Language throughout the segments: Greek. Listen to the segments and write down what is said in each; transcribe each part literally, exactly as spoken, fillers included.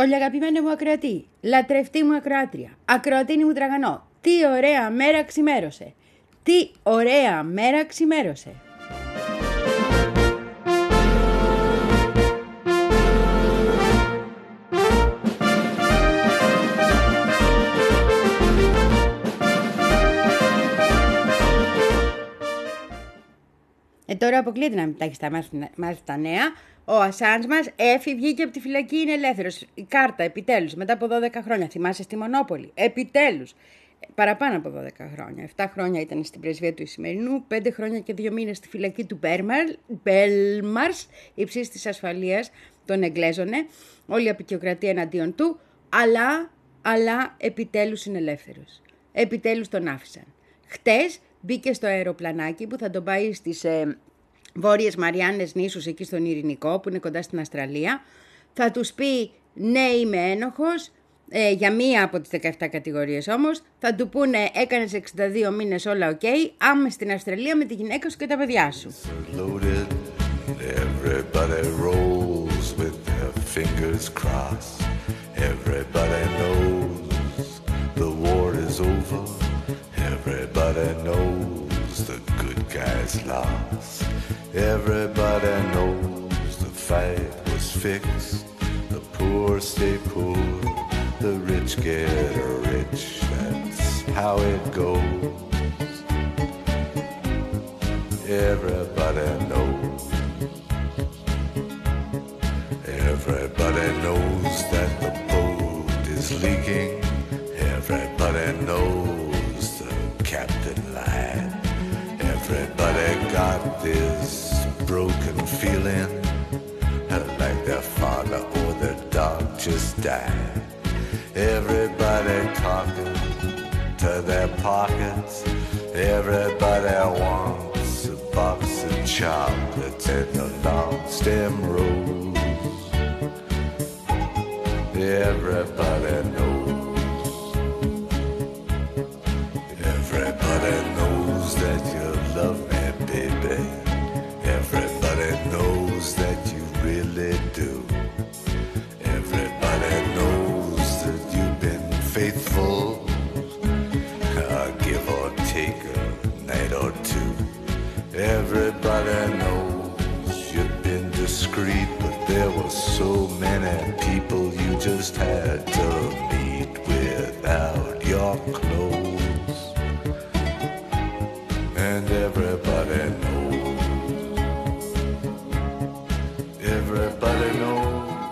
Πολύ αγαπημένη μου ακροατή, λατρευτή μου ακροάτρια, ακροατίνη μου τραγανό, τι ωραία μέρα ξημέρωσε. Τι ωραία μέρα ξημέρωσε. Ε, τώρα αποκλείεται να μην τα έχεις τα μάθει τα νέα. Ο Ασάνζ μας έφυγε, βγήκε από τη φυλακή, είναι ελεύθερος. Η κάρτα, επιτέλους, μετά από δώδεκα χρόνια. Θυμάσαι στη Μονόπολη, επιτέλους. Παραπάνω από δώδεκα χρόνια. επτά χρόνια ήταν στην πρεσβεία του Ισημερινού, πέντε χρόνια και δύο μήνες στη φυλακή του Μπέλμαρς, υψής της ασφαλείας, τον εγκλέζωνε. Όλη η απεικιοκρατία εναντίον του, αλλά, αλλά επιτέλους είναι ελεύθερος. Επιτέλους τον άφησαν. Χτες μπήκε στο αεροπλανάκι που θα τον πάει στις ε, Βόρειες Μαριάννες νήσους, εκεί στον Ειρηνικό, που είναι κοντά στην Αυστραλία. Θα τους πει ναι, είμαι ένοχος, ε, για μία από τις δεκαεπτά κατηγορίες όμως. Θα του πούνε έκανες εξήντα δύο μήνες, όλα οκ, okay, άμε στην Αυστραλία με τη γυναίκα σου και τα παιδιά σου. Everybody rolls with their fingers crossed. Everybody knows the war is over. Everybody knows the good guys lost. Everybody knows the fight was fixed. The poor stay poor, the rich get rich. That's how it goes. Everybody knows. Everybody knows that the boat is leaking. Everybody knows the captain lied. Everybody got this broken feeling like their father or their dog just died. Everybody talking to their pockets. Everybody wants a box of chocolates and a long stem rose. Everybody knows. Everybody knows that you love me, baby. Everybody knows that you really do. Everybody knows that you've been faithful. Uh, give or take a night or two. Everybody knows you've been discreet, but there were so many people you just had to meet without your clothes. And everybody knows. Everybody knows.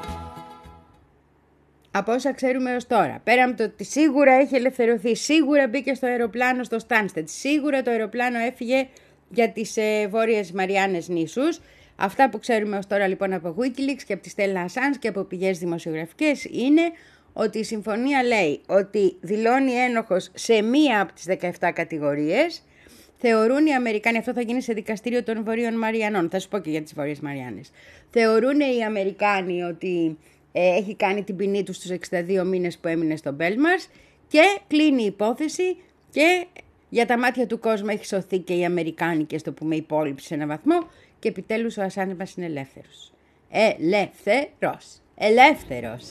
Από όσα ξέρουμε ως τώρα, πέρα από το ότι σίγουρα έχει ελευθερωθεί, σίγουρα μπήκε στο αεροπλάνο στο Στάνστετ, σίγουρα το αεροπλάνο έφυγε για τις ε, Βόρειες Μαριάννες νήσους. Αυτά που ξέρουμε ως τώρα λοιπόν από Wikileaks και από τη Στέλλα Ασάνζ και από πηγές δημοσιογραφικές είναι ότι η συμφωνία λέει ότι δηλώνει ένοχος σε μία από τις δεκαεπτά κατηγορίες. Θεωρούν οι Αμερικάνοι, αυτό θα γίνει σε δικαστήριο των Βορείων Μαριαννών, θα σου πω και για τις Βόρειες Μαριάννες. Θεωρούν οι Αμερικάνοι ότι ε, έχει κάνει την ποινή του στους εξήντα δύο μήνες που έμεινε στο Μπέλμαρς και κλείνει η υπόθεση και για τα μάτια του κόσμου έχει σωθεί και οι Αμερικάνοι και στο πούμε υπόλοιψη σε έναν βαθμό και επιτέλους ο Ασάνζ μας είναι ελεύθερος. Ελεύθερος. Ελεύθερος.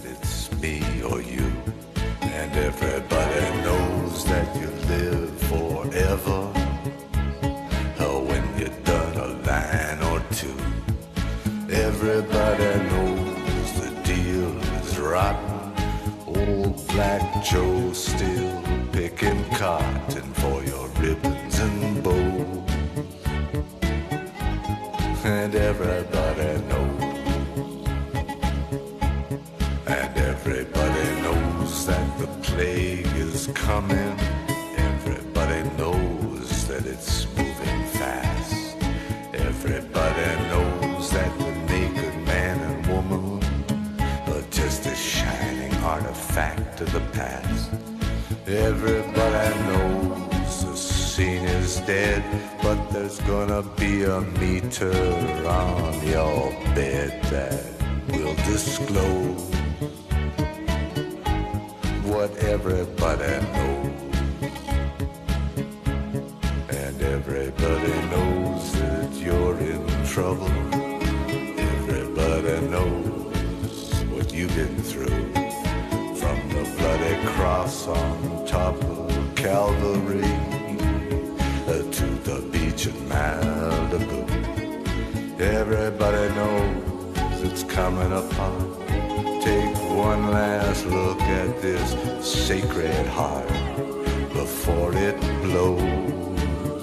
And everybody knows that you live forever. Oh, when you've done a line or two. Everybody knows the deal is rotten. Old Black Joe still picking cotton for your ribbons and bows. And everybody knows. And everybody knows that the plague is coming. Everybody knows that it's moving fast. Everybody knows that the naked man and woman are just a shining artifact of the past. Everybody knows the scene is dead, but there's gonna be a meter on your bed that will disclose what everybody knows. And everybody knows that you're in trouble. Everybody knows what you've been through. cross on top of Calvary uh, to the beach in Malibu. Everybody knows it's coming apart. Take one last look at this sacred heart before it blows.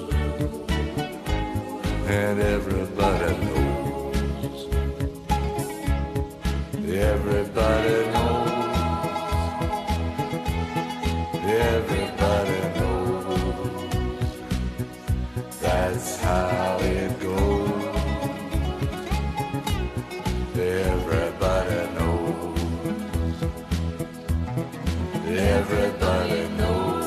And everybody knows. Everybody knows. Everybody knows. That's how it goes. Everybody knows. Everybody knows.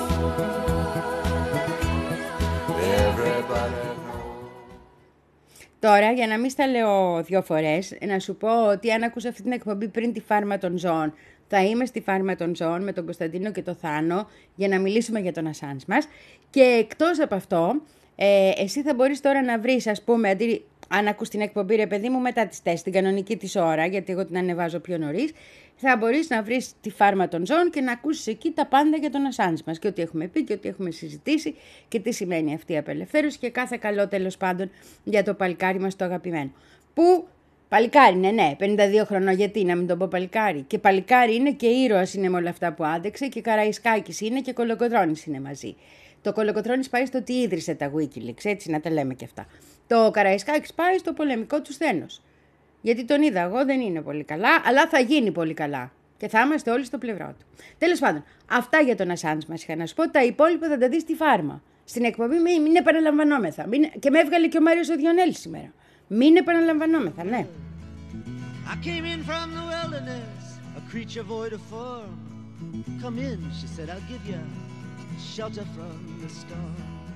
Everybody knows. Τώρα, για να μην στα λέω δύο φορές, να σου πω ότι αν ακούς αυτή την εκπομπή πριν τη Φάρμα των Ζώων, θα είμαι στη Φάρμα των Ζώων με τον Κωνσταντίνο και τον Θάνο για να μιλήσουμε για τον Ασάνζ μας. Και εκτός από αυτό, ε, εσύ θα μπορείς τώρα να βρεις, ας πούμε, αντί, αν ακούς την εκπομπή, ρε παιδί μου, μετά τις τέσσερις, την κανονική της ώρα, γιατί εγώ την ανεβάζω πιο νωρίς, θα μπορείς να βρεις τη Φάρμα των Ζώων και να ακούσεις εκεί τα πάντα για τον Ασάνζ μας και ό,τι έχουμε πει και ό,τι έχουμε συζητήσει και τι σημαίνει αυτή η απελευθέρωση και κάθε καλό τέλος πάντων για το παλικάρι μας το αγαπημένο. Που παλικάρι είναι, ναι, πενήντα δύο χρονών, γιατί να μην τον πω παλικάρι. Και παλικάρι είναι και ήρωας είναι με όλα αυτά που άντεξε και Καραϊσκάκης είναι και Κολοκοτρώνης είναι μαζί. Το Κολοκοτρώνης πάει στο ότι ίδρυσε τα Wikileaks, έτσι να τα λέμε και αυτά. Το Καραϊσκάκης πάει στο πολεμικό του σθένος. Γιατί τον είδα εγώ, δεν είναι πολύ καλά, αλλά θα γίνει πολύ καλά. Και θα είμαστε όλοι στο πλευρό του. Τέλος πάντων, αυτά για τον Ασάνζ μας είχα να σου πω. Τα υπόλοιπα θα τα δεις στη Φάρμα. Στην εκπομπή μην, μην επαναλαμβανόμεθα. Μην... Και με έβγαλε και ο Μάριος ο Διονέλης σήμερα. Μην επαναλαμβανόμεθα, ναι. I came in from the wilderness, a creature void of form. Come in, she said, I'll give you shelter from the storm.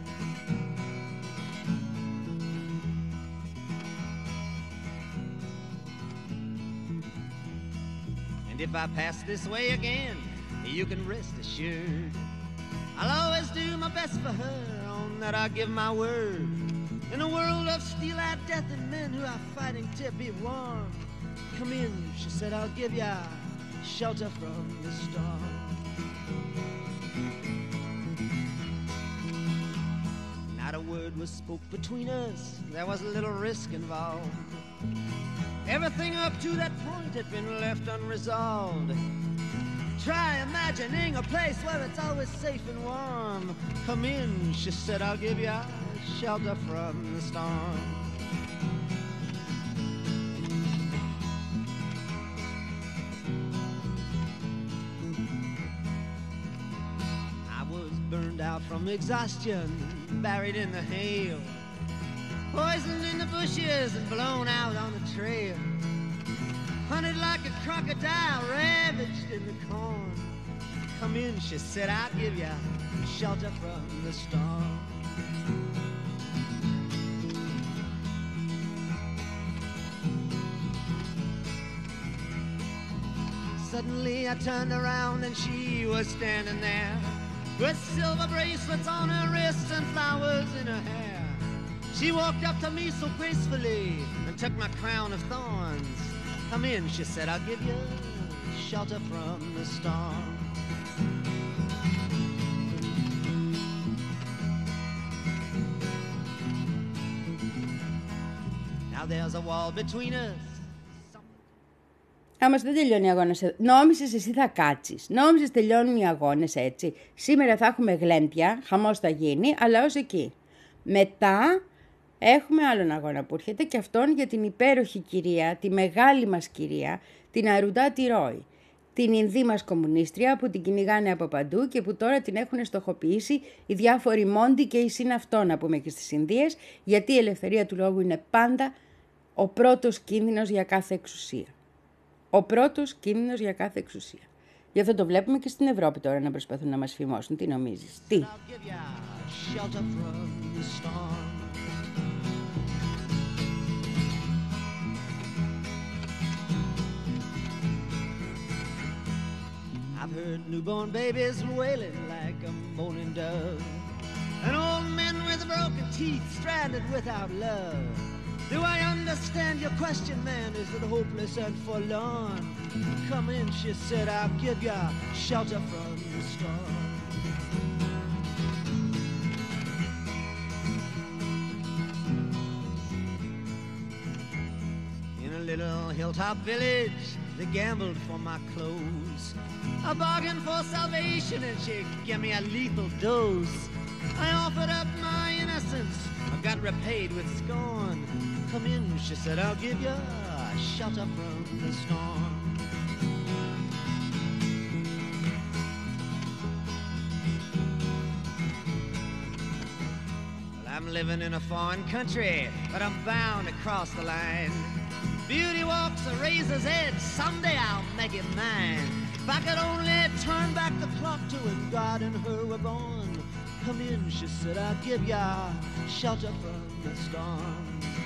And if I pass this way again, you can rest assured I'll always do my best for her, on that I give my word. In a world of steel-eyed death and men who are fighting to be warm. Come in, she said, I'll give ya shelter from the storm. Not a word was spoke between us, there was a little risk involved. Everything up to that point had been left unresolved. Try imagining a place where it's always safe and warm. Come in, she said, I'll give you shelter from the storm. I was burned out from exhaustion, buried in the hail, poisoned in the bushes and blown out on the trail. Hunted like a crocodile, ravaged in the corn. Come in, she said, I'll give you shelter from the storm. Suddenly I turned around and she was standing there with silver bracelets on her wrists and flowers in her hair. She walked up to me so gracefully and took my crown of thorns. Come in, she said, I'll give you shelter from the storm. Now there's a wall between us. Άμας δεν τελειώνει οι αγώνες. Νόμισες εσύ θα κάτσεις. Νόμισες τελειώνουν οι αγώνες έτσι. Σήμερα θα έχουμε γλέντια, χαμός θα γίνει, αλλά ως εκεί. Μετά έχουμε άλλον αγώνα που έρχεται και αυτόν για την υπέροχη κυρία, τη μεγάλη μας κυρία, την Αρουντάτη Ρόι. Την Ινδή μας κομμουνίστρια που την κυνηγάνε από παντού και που τώρα την έχουν στοχοποιήσει οι διάφοροι μόντι και οι συναυτό, να πούμε και στις Ινδίες, γιατί η ελευθερία του λόγου είναι πάντα ο πρώτος κίνδυνος για κάθε εξουσία. Ο πρώτος κίνδυνος για κάθε εξουσία. Γι' αυτό το βλέπουμε και στην Ευρώπη τώρα να προσπαθούν να μας φημώσουν. Τι νομίζεις, τι? I've heard newborn babies wailing like a moaning dove, and old men with broken teeth stranded without love. Do I understand your question, man? Is it hopeless and forlorn? Come in, she said, I'll give you shelter from the storm. In a little hilltop village, they gambled for my clothes. I bargained for salvation and she gave me a lethal dose. I offered up my innocence, I got repaid with scorn. Come in, she said, I'll give you a shelter from the storm. Well, I'm living in a foreign country, but I'm bound to cross the line. Beauty walks a razor's edge, someday I'll make it mine. If I could only turn back the clock to when God and her were born. Come in, she said, I'll give ya shelter from the storm.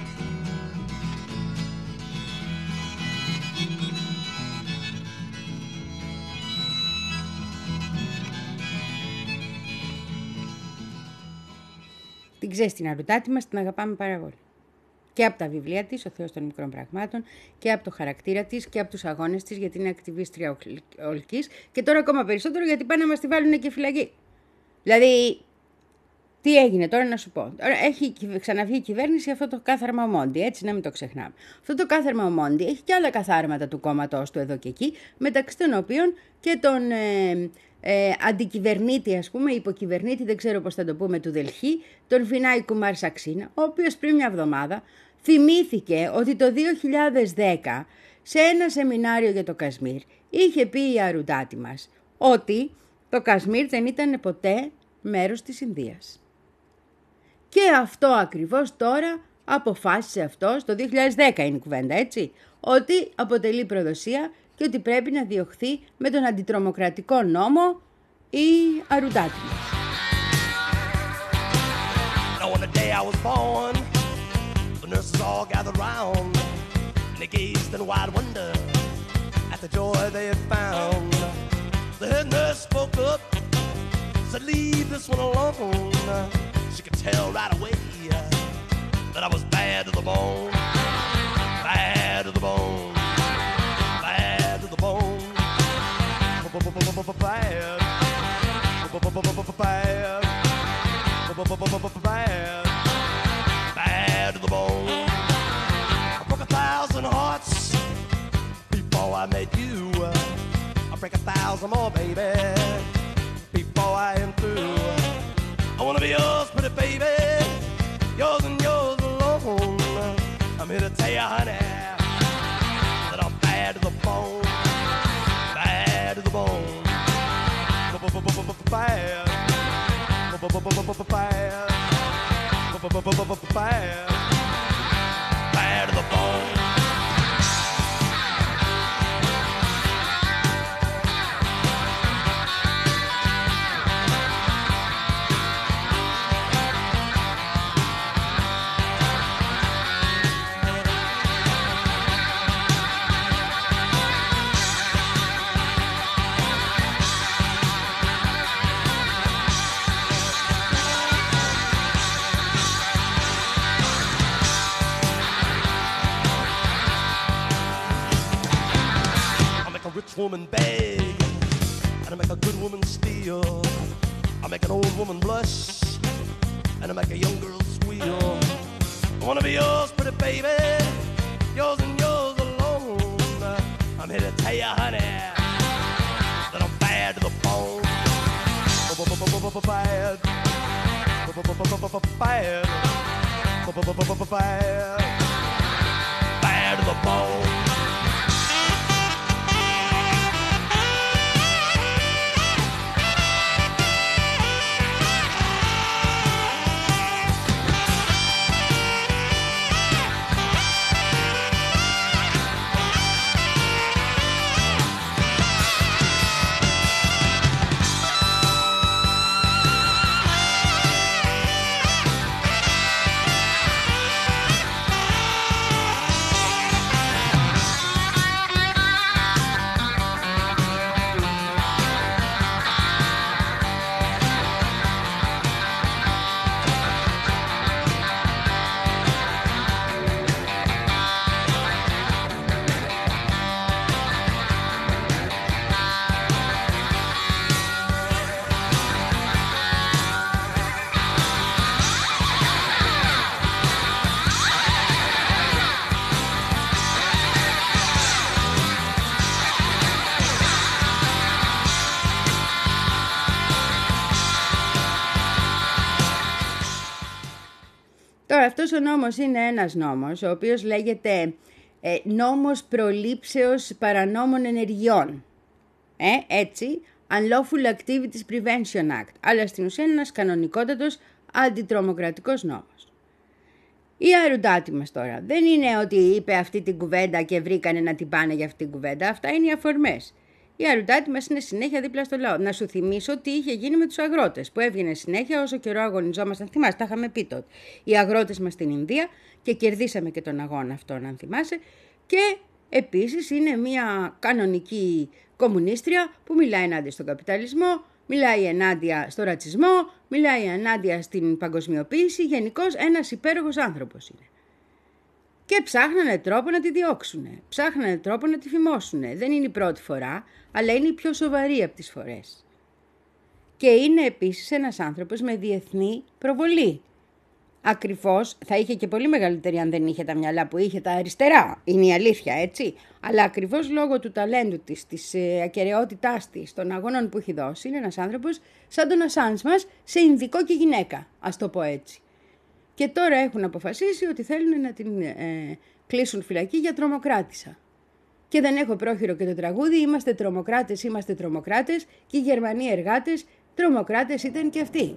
Την ξέρεις την Αρρουτάτη μας, την αγαπάμε πάρα πολύ. Και από τα βιβλία της, «Ο Θεός των Μικρών Πραγμάτων», και από το χαρακτήρα της και από τους αγώνες της, γιατί είναι ακτιβίστρια ολκής, και τώρα ακόμα περισσότερο γιατί πάνε να μας τη βάλουν και φυλακή. Δηλαδή, τι έγινε τώρα να σου πω. Τώρα έχει ξαναβγεί η κυβέρνηση αυτό το κάθαρμα Ομόντι, έτσι να μην το ξεχνάμε. Αυτό το κάθαρμα Ομόντι έχει και άλλα καθάρματα του κόμματός του εδώ και εκεί, μεταξύ των οποίων και τον ε, ε, αντικυβερνήτη, ας πούμε, υποκυβερνήτη, δεν ξέρω πώς θα το πούμε, του Δελχή, τον Φινάη Κουμάρ Σαξίνα, ο οποίος πριν μια εβδομάδα θυμήθηκε ότι το δύο χιλιάδες δέκα σε ένα σεμινάριο για το Κασμίρ είχε πει η Αρρουτάτη μας ότι το Κασμίρ δεν ήταν ποτέ μέρος της Ινδίας. Και αυτό ακριβώς τώρα αποφάσισε αυτός, το δύο χιλιάδες δέκα είναι η κουβέντα, έτσι, ότι αποτελεί προδοσία και ότι πρέπει να διωχθεί με τον αντιτρομοκρατικό νόμο η Αρρουτάτη μας. On the day I was born, the nurses all gathered round, and they gazed in wide wonder at the joy they had found. The head nurse spoke up, said, leave this one alone. She could tell right away that I was bad to the bone, bad to the bone, bad to the bone, bad, bad, bad, bad to the bone. I broke a thousand hearts before I met you. I break a thousand more, baby, before I am through. I wanna be yours, pretty baby, yours and yours alone. I'm here to tell you, honey, that I'm bad to the bone, bad to the bone, bad, bad, bad to the bone. Woman beg, and I make a good woman steal. I make an old woman blush, and I make a young girl squeal. I wanna be yours, pretty baby, yours and yours alone. I'm here to tell you, honey, that I'm bad to the bone, bad, bad, bad, bad to the bone. αυτός ο νόμος είναι ένας νόμος, ο οποίος λέγεται ε, νόμος προλήψεως παρανόμων ενεργειών. Ε, έτσι, Unlawful Activities Prevention Act, αλλά στην ουσία είναι ένας κανονικότατος αντιτρομοκρατικός νόμος. Η αρουντάτη μας τώρα δεν είναι ότι είπε αυτή την κουβέντα και βρήκανε να την πάνε για αυτή την κουβέντα, αυτά είναι οι αφορμές. Η αρουντάτη μας είναι συνέχεια δίπλα στο λαό. Να σου θυμίσω τι είχε γίνει με τους αγρότες, που έβγαινε συνέχεια όσο καιρό αγωνιζόμασταν. Θυμάσαι, τα είχαμε πει τότε. Οι αγρότες μας στην Ινδία και κερδίσαμε και τον αγώνα αυτόν, αν θυμάσαι. Και επίσης είναι μια κανονική κομμουνίστρια που μιλάει ενάντια στον καπιταλισμό, μιλάει ενάντια στο ρατσισμό, μιλάει ενάντια στην παγκοσμιοποίηση. Γενικώς ένας υπέροχος άνθρωπος είναι. Και ψάχνανε τρόπο να τη διώξουνε, ψάχνανε τρόπο να τη φημώσουνε. Δεν είναι η πρώτη φορά, αλλά είναι η πιο σοβαρή από τις φορές. Και είναι επίσης ένας άνθρωπος με διεθνή προβολή. Ακριβώς, θα είχε και πολύ μεγαλύτερη αν δεν είχε τα μυαλά που είχε τα αριστερά, είναι η αλήθεια, έτσι. Αλλά ακριβώς λόγω του ταλέντου της, της ε, ακεραιότητάς της, των αγώνων που έχει δώσει, είναι ένας άνθρωπος σαν τον Ασάνζ μας, σε Ινδικό και γυναίκα, ας το πω έτσι. Και τώρα έχουν αποφασίσει ότι θέλουν να την ε, κλείσουν φυλακή για τρομοκράτησα. Και δεν έχω πρόχειρο και το τραγούδι, είμαστε τρομοκράτες, είμαστε τρομοκράτες και οι Γερμανοί εργάτες τρομοκράτες ήταν και αυτοί.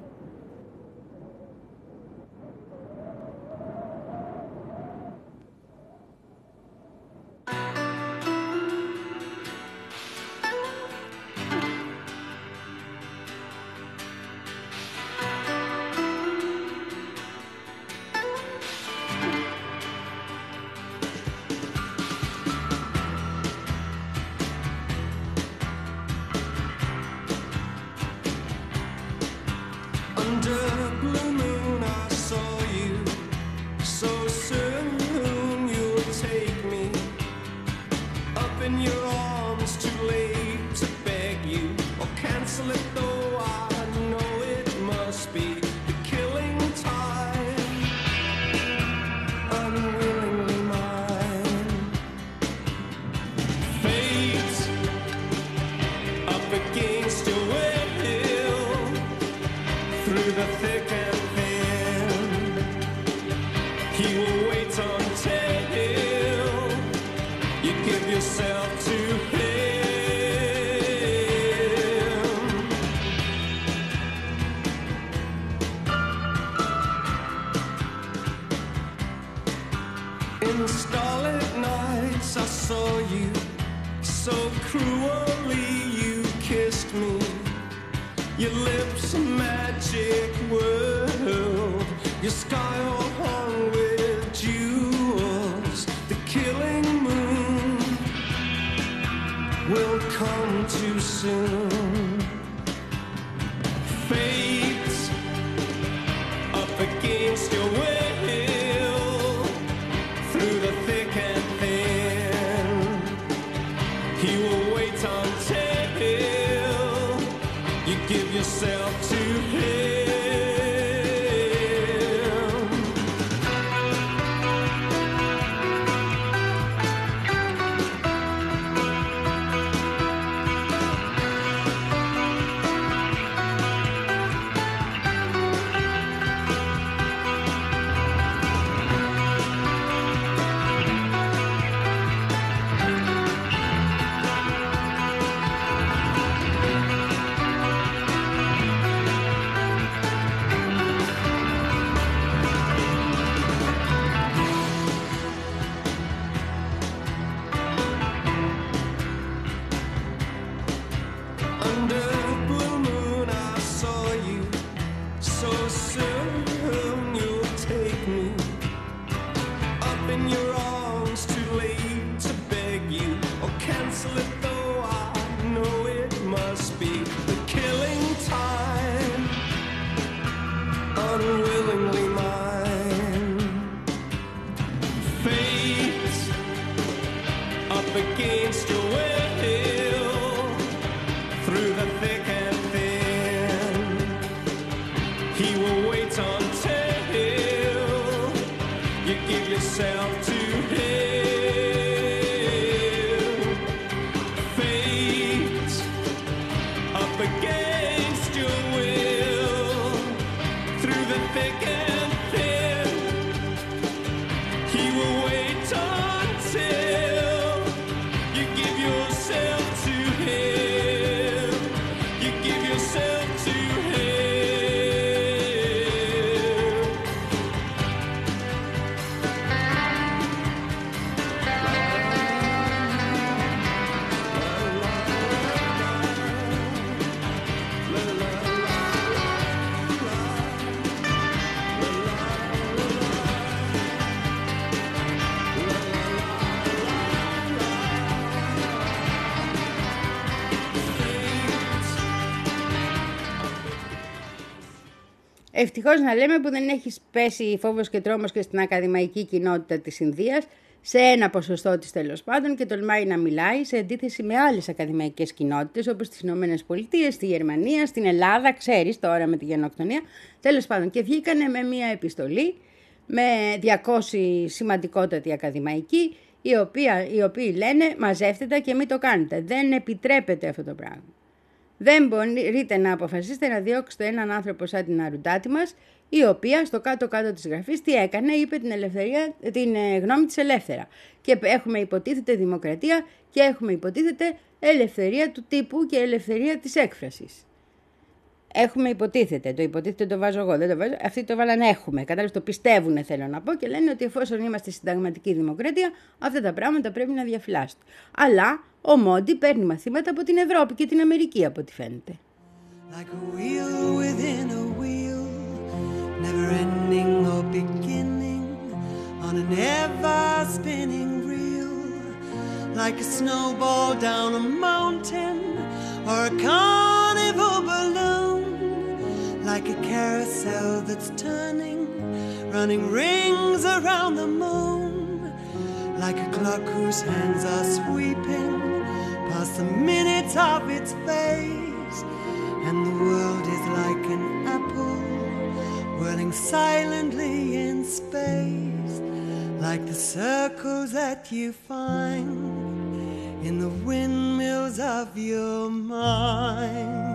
Ευτυχώς να λέμε που δεν έχει πέσει φόβος και τρόμος και στην ακαδημαϊκή κοινότητα της Ινδίας, σε ένα ποσοστό της τέλος πάντων, και τολμάει να μιλάει σε αντίθεση με άλλες ακαδημαϊκές κοινότητες όπως στις Ηνωμένες Πολιτείες, στη Γερμανία, στην Ελλάδα, ξέρεις τώρα με τη γενοκτονία, τέλος πάντων. Και βγήκανε με μια επιστολή με διακόσια σημαντικότατοι ακαδημαϊκοί, οι, οποία, οι οποίοι λένε μαζεύτε τα και μην το κάνετε. Δεν επιτρέπεται αυτό το πράγμα. Δεν μπορείτε να αποφασίσετε να διώξετε έναν άνθρωπο σαν την Αρουντάτη μας, η οποία στο κάτω-κάτω της γραφής τι έκανε, είπε την, ελευθερία, την γνώμη της ελεύθερα. Και έχουμε υποτίθεται δημοκρατία και έχουμε υποτίθεται ελευθερία του τύπου και ελευθερία της έκφρασης. Έχουμε υποτίθεται, το υποτίθεται το βάζω εγώ, δεν το βάζω, αυτοί το βάλαν έχουμε, κατάλαβες, το πιστεύουν θέλω να πω και λένε ότι εφόσον είμαστε συνταγματική δημοκρατία, αυτά τα πράγματα πρέπει να διαφυλάσσονται. Αλλά ο Μόντι παίρνει μαθήματα από την Ευρώπη και την Αμερική από ό,τι φαίνεται. Like a wheel within a wheel, never ending or beginning, on an ever-spinning reel, like a snowball down a mountain, or a carnival balloon, like a carousel that's turning, running rings around the moon, like a clock whose hands are sweeping past the minutes of its face, and the world is like an apple whirling silently in space, like the circles that you find in the windmills of your mind.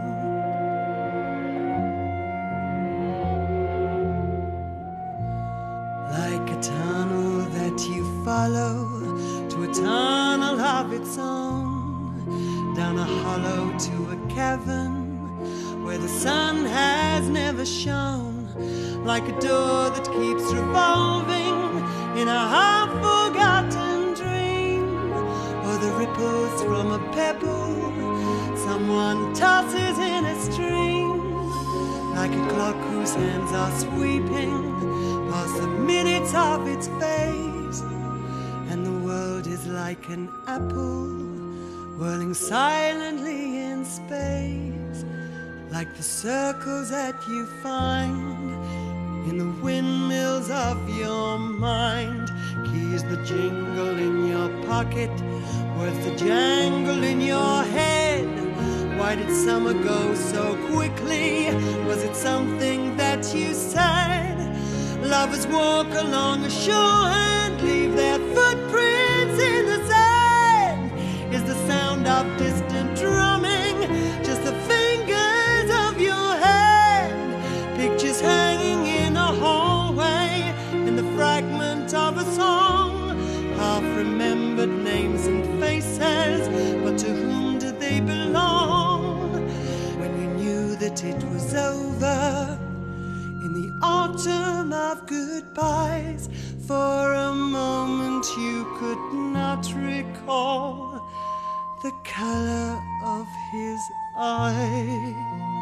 Like a tunnel that you follow to a tunnel of its own, down a hollow to a cavern where the sun has never shone, like a door that keeps revolving in a half-forgotten dream, or the ripples from a pebble someone tosses in a stream, like a clock whose hands are sweeping past the minutes of its face, and the world is like an apple whirling silently in space, like the circles that you find in the windmills of your mind. Keys the jingle in your pocket, words the jangle in your head. Why did summer go so quickly? Was it something that you said? Lovers walk along a shore and leave their footprints in the sand. Is the sound of distant drumming just the fingers of your hand? Pictures hanging in a hallway in the fragment of a song, half-remembered names and faces, but to whom did they belong? When you knew that it was over, in the autumn of goodbyes, for a moment you could not recall the color of his eyes.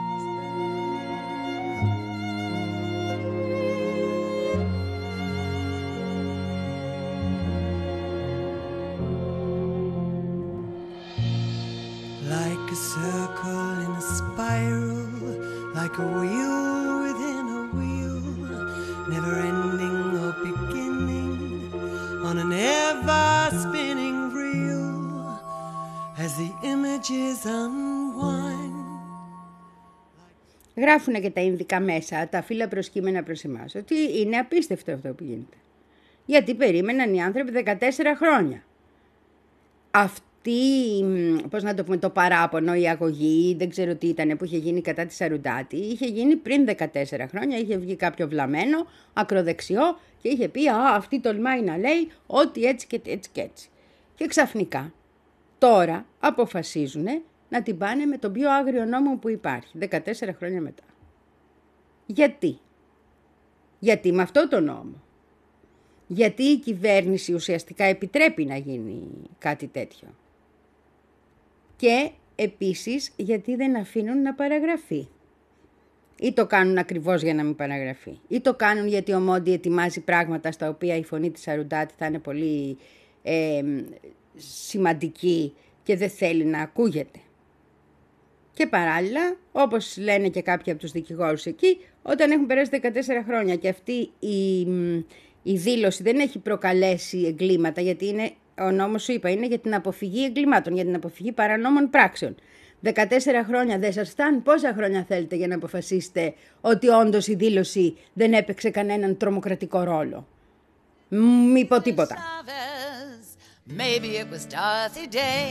Like a circle in a spiral, like a wheel within a wheel, never ending or beginning, on an ever-spinning reel, as the images unwind. Γράφουνε και τα Ινδικά μέσα, τα φύλλα προσκύμενα προς εμάς, ότι είναι απίστευτο αυτό που γίνεται. Γιατί περίμεναν οι άνθρωποι δεκατέσσερα χρόνια. Αυτή, πώς να το πούμε, το παράπονο, η αγωγή, δεν ξέρω τι ήταν που είχε γίνει κατά της Αρουντάτη, είχε γίνει πριν δεκατέσσερα χρόνια, είχε βγει κάποιο βλαμμένο, ακροδεξιό και είχε πει «Α, αυτή τολμάει να λέει ότι έτσι και έτσι και έτσι». Και ξαφνικά, τώρα αποφασίζουν να την πάνε με τον πιο άγριο νόμο που υπάρχει, δεκατέσσερα χρόνια μετά. Γιατί? Γιατί με αυτό το νόμο. Γιατί η κυβέρνηση ουσιαστικά επιτρέπει να γίνει κάτι τέτοιο. Και επίσης γιατί δεν αφήνουν να παραγραφεί. Ή το κάνουν ακριβώς για να μην παραγραφεί. Ή το κάνουν γιατί ο Μόντι ετοιμάζει πράγματα στα οποία η φωνή της Αρουντάτη θα είναι πολύ ε, σημαντική και δεν θέλει να ακούγεται. Και παράλληλα, όπως λένε και κάποιοι από τους δικηγόρους εκεί, όταν έχουν περάσει δεκατέσσερα χρόνια και αυτή η, η δήλωση δεν έχει προκαλέσει εγκλήματα, γιατί είναι, ο νόμος σου είπα, είναι για την αποφυγή εγκλημάτων, για την αποφυγή παρανόμων πράξεων. δεκατέσσερα χρόνια δεν σας φτάνουν, πόσα χρόνια θέλετε για να αποφασίσετε ότι όντως η δήλωση δεν έπαιξε κανέναν τρομοκρατικό ρόλο? Μη πω τίποτα. Maybe it was Dorothy Day.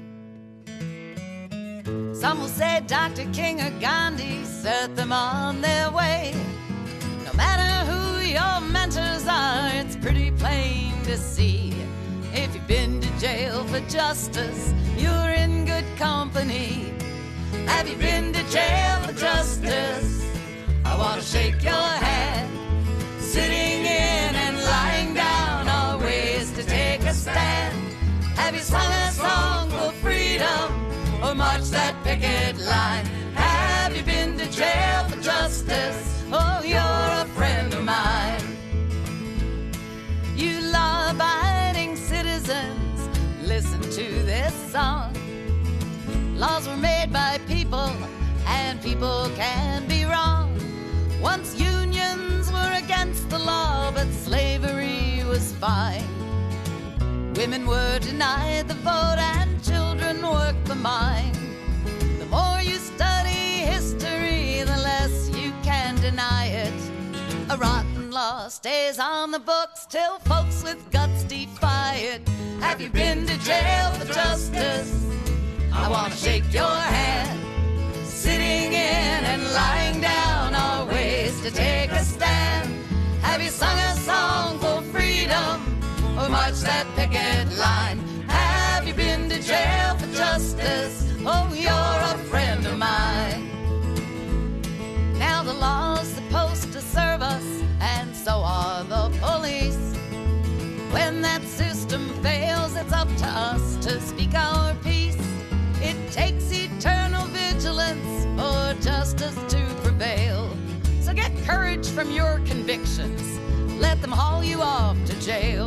Some will say Doctor King or Gandhi set them on their way. No matter who your mentors are, it's pretty plain to see. If you've been to jail for justice, you're in good company. Have you been to jail for justice? I want to shake your hand. Sitting in and lying down are ways to take a stand. Have you sung a song for freedom or marched that picket line? Have you been to jail for justice? Oh, you're a friend of mine. You law-abiding citizens, listen to this song. Laws were made by people, and people can be wrong. Once unions were against the law, but slavery was fine. Women were denied the vote, and children worked the mine. The more you study history, the less you can deny it. A rotten law stays on the books till folks with guts defy it. Have you been to jail for justice? I want to shake your hand. Sitting in and lying down are ways to take a stand. Have you sung a song for freedom or marched that picket line? Have you been to jail for justice? Oh, you're a friend of mine. Now the law's supposed to serve us, and so are the police. When that system fails, it's up to us to speak our piece. It takes eternal vigilance for justice to prevail. So get courage from your convictions. Let them haul you off to jail.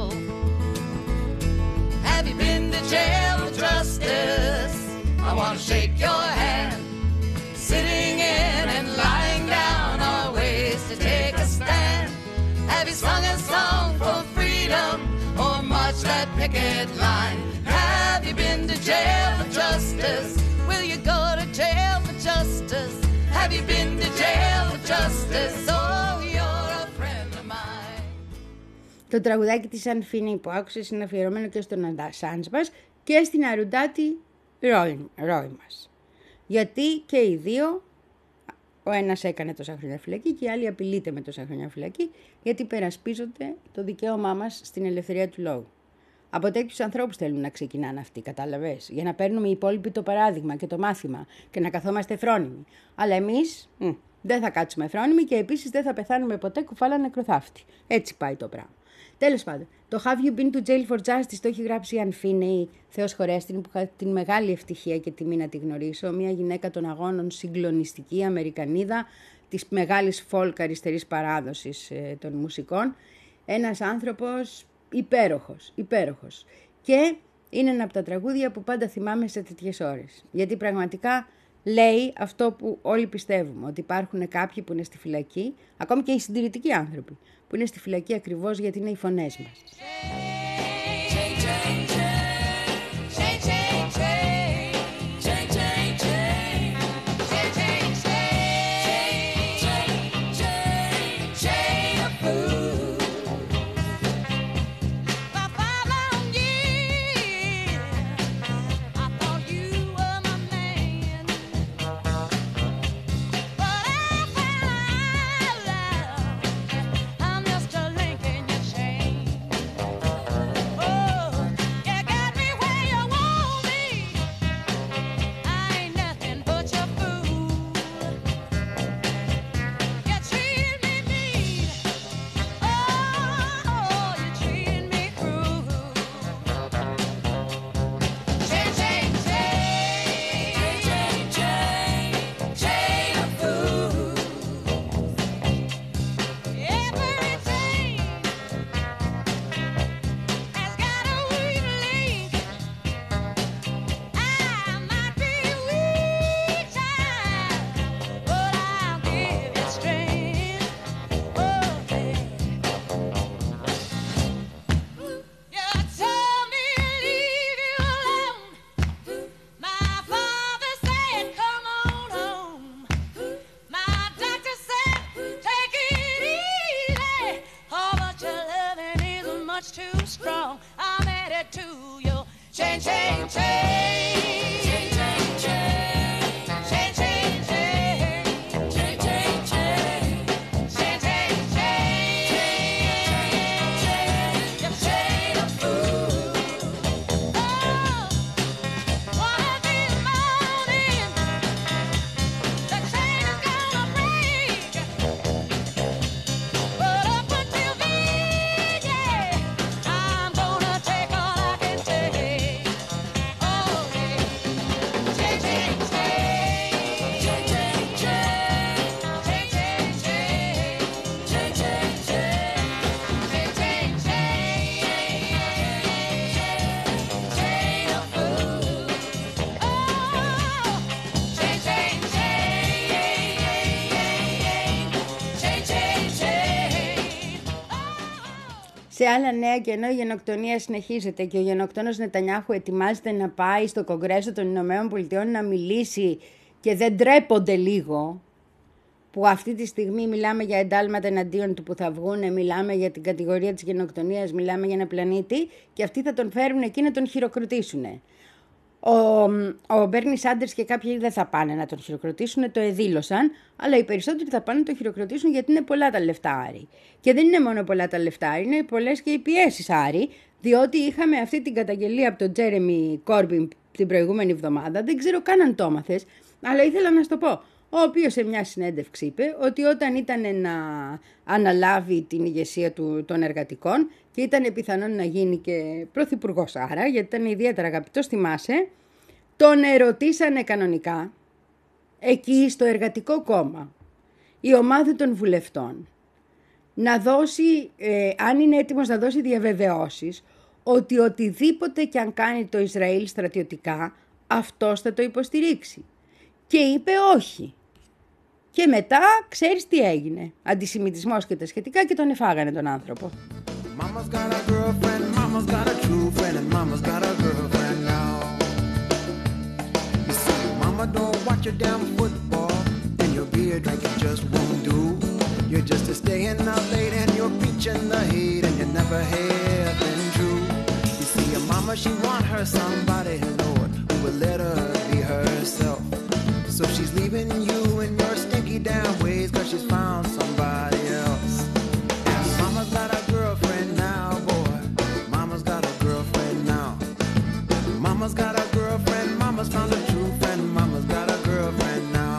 Have you been to jail for justice? I want to shake your hand. Sitting in and lying down are ways to take a stand. Have you sung a song for freedom or marched that picket line? Have you been to jail for justice? Will you go to jail for justice? Have you been to jail for justice? Oh, you're a friend of mine. Το τραγουδάκι της Αν Φίνι που άκουσες είναι αφιερωμένο και στον Ασάντζ μας και στην Αρουντάτη Ρόι μας. Γιατί και οι δύο, ο ένας έκανε τόσα χρόνια φυλακή και η άλλη απειλείται με τόσα χρόνια φυλακή, γιατί περασπίζονται το δικαίωμά μας στην ελευθερία του λόγου. Από τέτοιους ανθρώπους θέλουν να ξεκινάνε αυτοί, κατάλαβες, για να παίρνουμε οι υπόλοιποι το παράδειγμα και το μάθημα και να καθόμαστε φρόνιμοι. Αλλά εμείς μ, δεν θα κάτσουμε φρόνιμοι και επίσης δεν θα πεθάνουμε ποτέ κουφάλα νεκροθάφτη. Έτσι πάει το πράγμα. Τέλος πάντων, το Have You Been to Jail for Justice το έχει γράψει η Αν Φίνι, Θεός χωρέστην, που είχα την μεγάλη ευτυχία και τιμή να τη γνωρίσω. Μια γυναίκα των αγώνων, συγκλονιστική Αμερικανίδα της μεγάλης folk αριστερής παράδοσης ε, των μουσικών. Ένας άνθρωπος υπέροχος, υπέροχος. Και είναι ένα από τα τραγούδια που πάντα θυμάμαι σε τέτοιες ώρες. Γιατί πραγματικά λέει αυτό που όλοι πιστεύουμε, ότι υπάρχουν κάποιοι που είναι στη φυλακή, ακόμη και οι συντηρητικοί άνθρωποι, που είναι στη φυλακή ακριβώς γιατί είναι οι φωνές μας. it to you. Change, change, change. Change, change, change. Change, change, change. Change, change, change. Change, change, change. Your chain of food. Oh, one of these mornings, the chain is gonna break. But up until then, yeah, I'm gonna take all I can take. Oh, yeah. Change, change, change. Change, change, change. Change, change, change. Change, change, change. Change, change, change. Chain of food. Oh, change, change, change. Change, change, change. Σε άλλα νέα, και ενώ η γενοκτονία συνεχίζεται και ο γενοκτόνος Νετανιάχου ετοιμάζεται να πάει στο Κογκρέσο των Ηνωμένων Πολιτειών να μιλήσει και δεν ντρέπονται λίγο, που αυτή τη στιγμή μιλάμε για εντάλματα εναντίον του που θα βγουν, μιλάμε για την κατηγορία της γενοκτονίας, μιλάμε για ένα πλανήτη και αυτοί θα τον φέρουν εκεί να τον χειροκροτήσουν. Ο, ο Μπέρνι Σάντερς και κάποιοι δεν θα πάνε να τον χειροκροτήσουν, το εδήλωσαν, αλλά οι περισσότεροι θα πάνε να τον χειροκροτήσουν γιατί είναι πολλά τα λεφτά, Άρη. Και δεν είναι μόνο πολλά τα λεφτά, είναι πολλές και οι πιέσεις, Άρη, διότι είχαμε αυτή την καταγγελία από τον Τζέρεμι Κόρμπιν την προηγούμενη εβδομάδα, δεν ξέρω καν αν το έμαθες, αλλά ήθελα να σου το πω. Ο οποίος σε μια συνέντευξη είπε ότι όταν ήταν να αναλάβει την ηγεσία του, των εργατικών και ήταν πιθανόν να γίνει και πρωθυπουργός άρα, γιατί ήταν ιδιαίτερα αγαπητός, θυμάσαι, τον ερωτήσανε κανονικά εκεί στο Εργατικό Κόμμα η ομάδα των βουλευτών να δώσει, ε, αν είναι έτοιμος να δώσει διαβεβαιώσεις ότι οτιδήποτε και αν κάνει το Ισραήλ στρατιωτικά αυτός θα το υποστηρίξει. Και είπε όχι. Και μετά ξέρεις τι έγινε. Αντισημιτισμός και τα σχετικά και τον εφάγανε τον άνθρωπο. Mama's got a girlfriend, mama's got a true friend, and mama's got a girlfriend now. You see, mama don't watch your damn football, and your beer drinking just won't do. You're just a staying out late and you're preaching the hate, and you never have been true. You see, your mama, she want her somebody, Lord, who will let her be herself. So she's leaving you in your stinky damn ways, cause she's found somebody else. And mama's got a girlfriend now, boy. Mama's got a girlfriend now. Mama's got a girlfriend, mama's found a true friend. Mama's got a girlfriend now.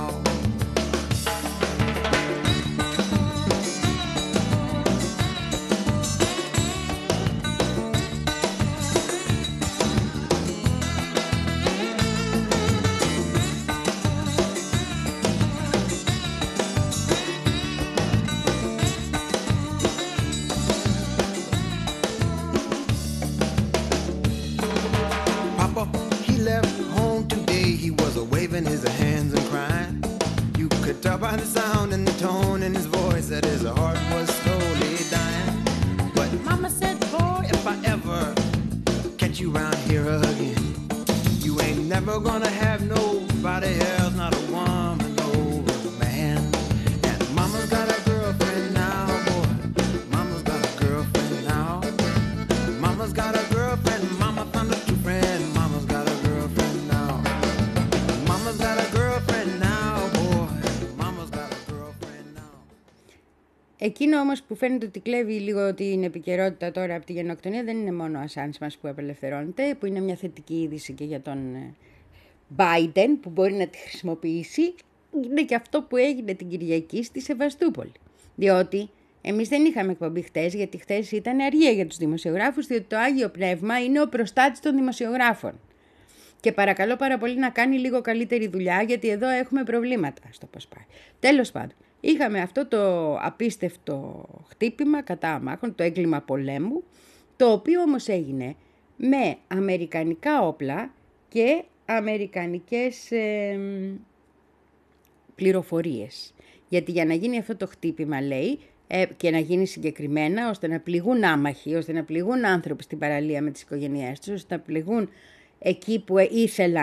His hands and crying. You could tell by the sound and the tone in his voice that his heart was slowly dying. But mama said, boy, if I ever catch you around here again, you ain't never gonna have nobody else, not a woman, no man. And mama's got a girlfriend now, boy. Mama's got a girlfriend now. Mama's got a girlfriend, mama found a true friend. Mama's got a girlfriend now. Mama's got a girlfriend now, boy. Mama's got a girlfriend now. Εκείνο όμως που φαίνεται ότι κλέβει λίγο την επικαιρότητα τώρα από τη γενοκτονία δεν είναι μόνο ο Ασάνς μας που απελευθερώνεται, που είναι μια θετική είδηση και για τον Biden που μπορεί να τη χρησιμοποιήσει, είναι και αυτό που έγινε την Κυριακή στη Σεβαστούπολη. Διότι εμείς δεν είχαμε εκπομπή χτες, γιατί χτες ήταν αργία για τους δημοσιογράφους, διότι το Άγιο Πνεύμα είναι ο προστάτης των δημοσιογράφων. Και παρακαλώ πάρα πολύ να κάνει λίγο καλύτερη δουλειά, γιατί εδώ έχουμε προβλήματα στο πώς πάει. Τέλος πάντων, είχαμε αυτό το απίστευτο χτύπημα κατά αμάχων, το έγκλημα πολέμου, το οποίο όμως έγινε με αμερικανικά όπλα και αμερικανικές ε, πληροφορίες. Γιατί για να γίνει αυτό το χτύπημα, λέει, ε, και να γίνει συγκεκριμένα, ώστε να πληγούν άμαχοι, ώστε να πληγούν άνθρωποι στην παραλία με τις οικογένειές τους, ώστε να πληγούν εκεί που ήθελαν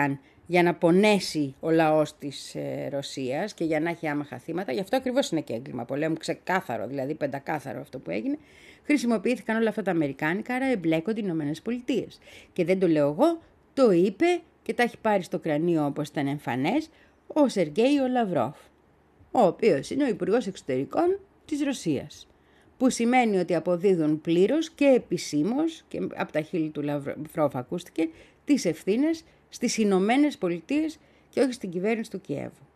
για να πονέσει ο λαός της ε, Ρωσίας και για να έχει άμαχα θύματα. Γι' αυτό ακριβώς είναι και έγκλημα πολέμου, ξεκάθαρο, δηλαδή πεντακάθαρο αυτό που έγινε. Χρησιμοποιήθηκαν όλα αυτά τα αμερικάνικα, άρα εμπλέκονται οι Ηνωμένες Πολιτείες. Και δεν το λέω εγώ, το είπε και τα έχει πάρει στο κρανίο, όπως ήταν εμφανές, ο Σεργέη ο Λαυρόφ, ο οποίος είναι ο Υπουργός Εξωτερικών της Ρωσίας. Που σημαίνει ότι αποδίδουν πλήρως και επισήμως, και από τα χείλη του Λαυρόφ ακούστηκε, τις ευθύνες στις Ηνωμένες Πολιτείες και όχι στην κυβέρνηση του Κιέβου.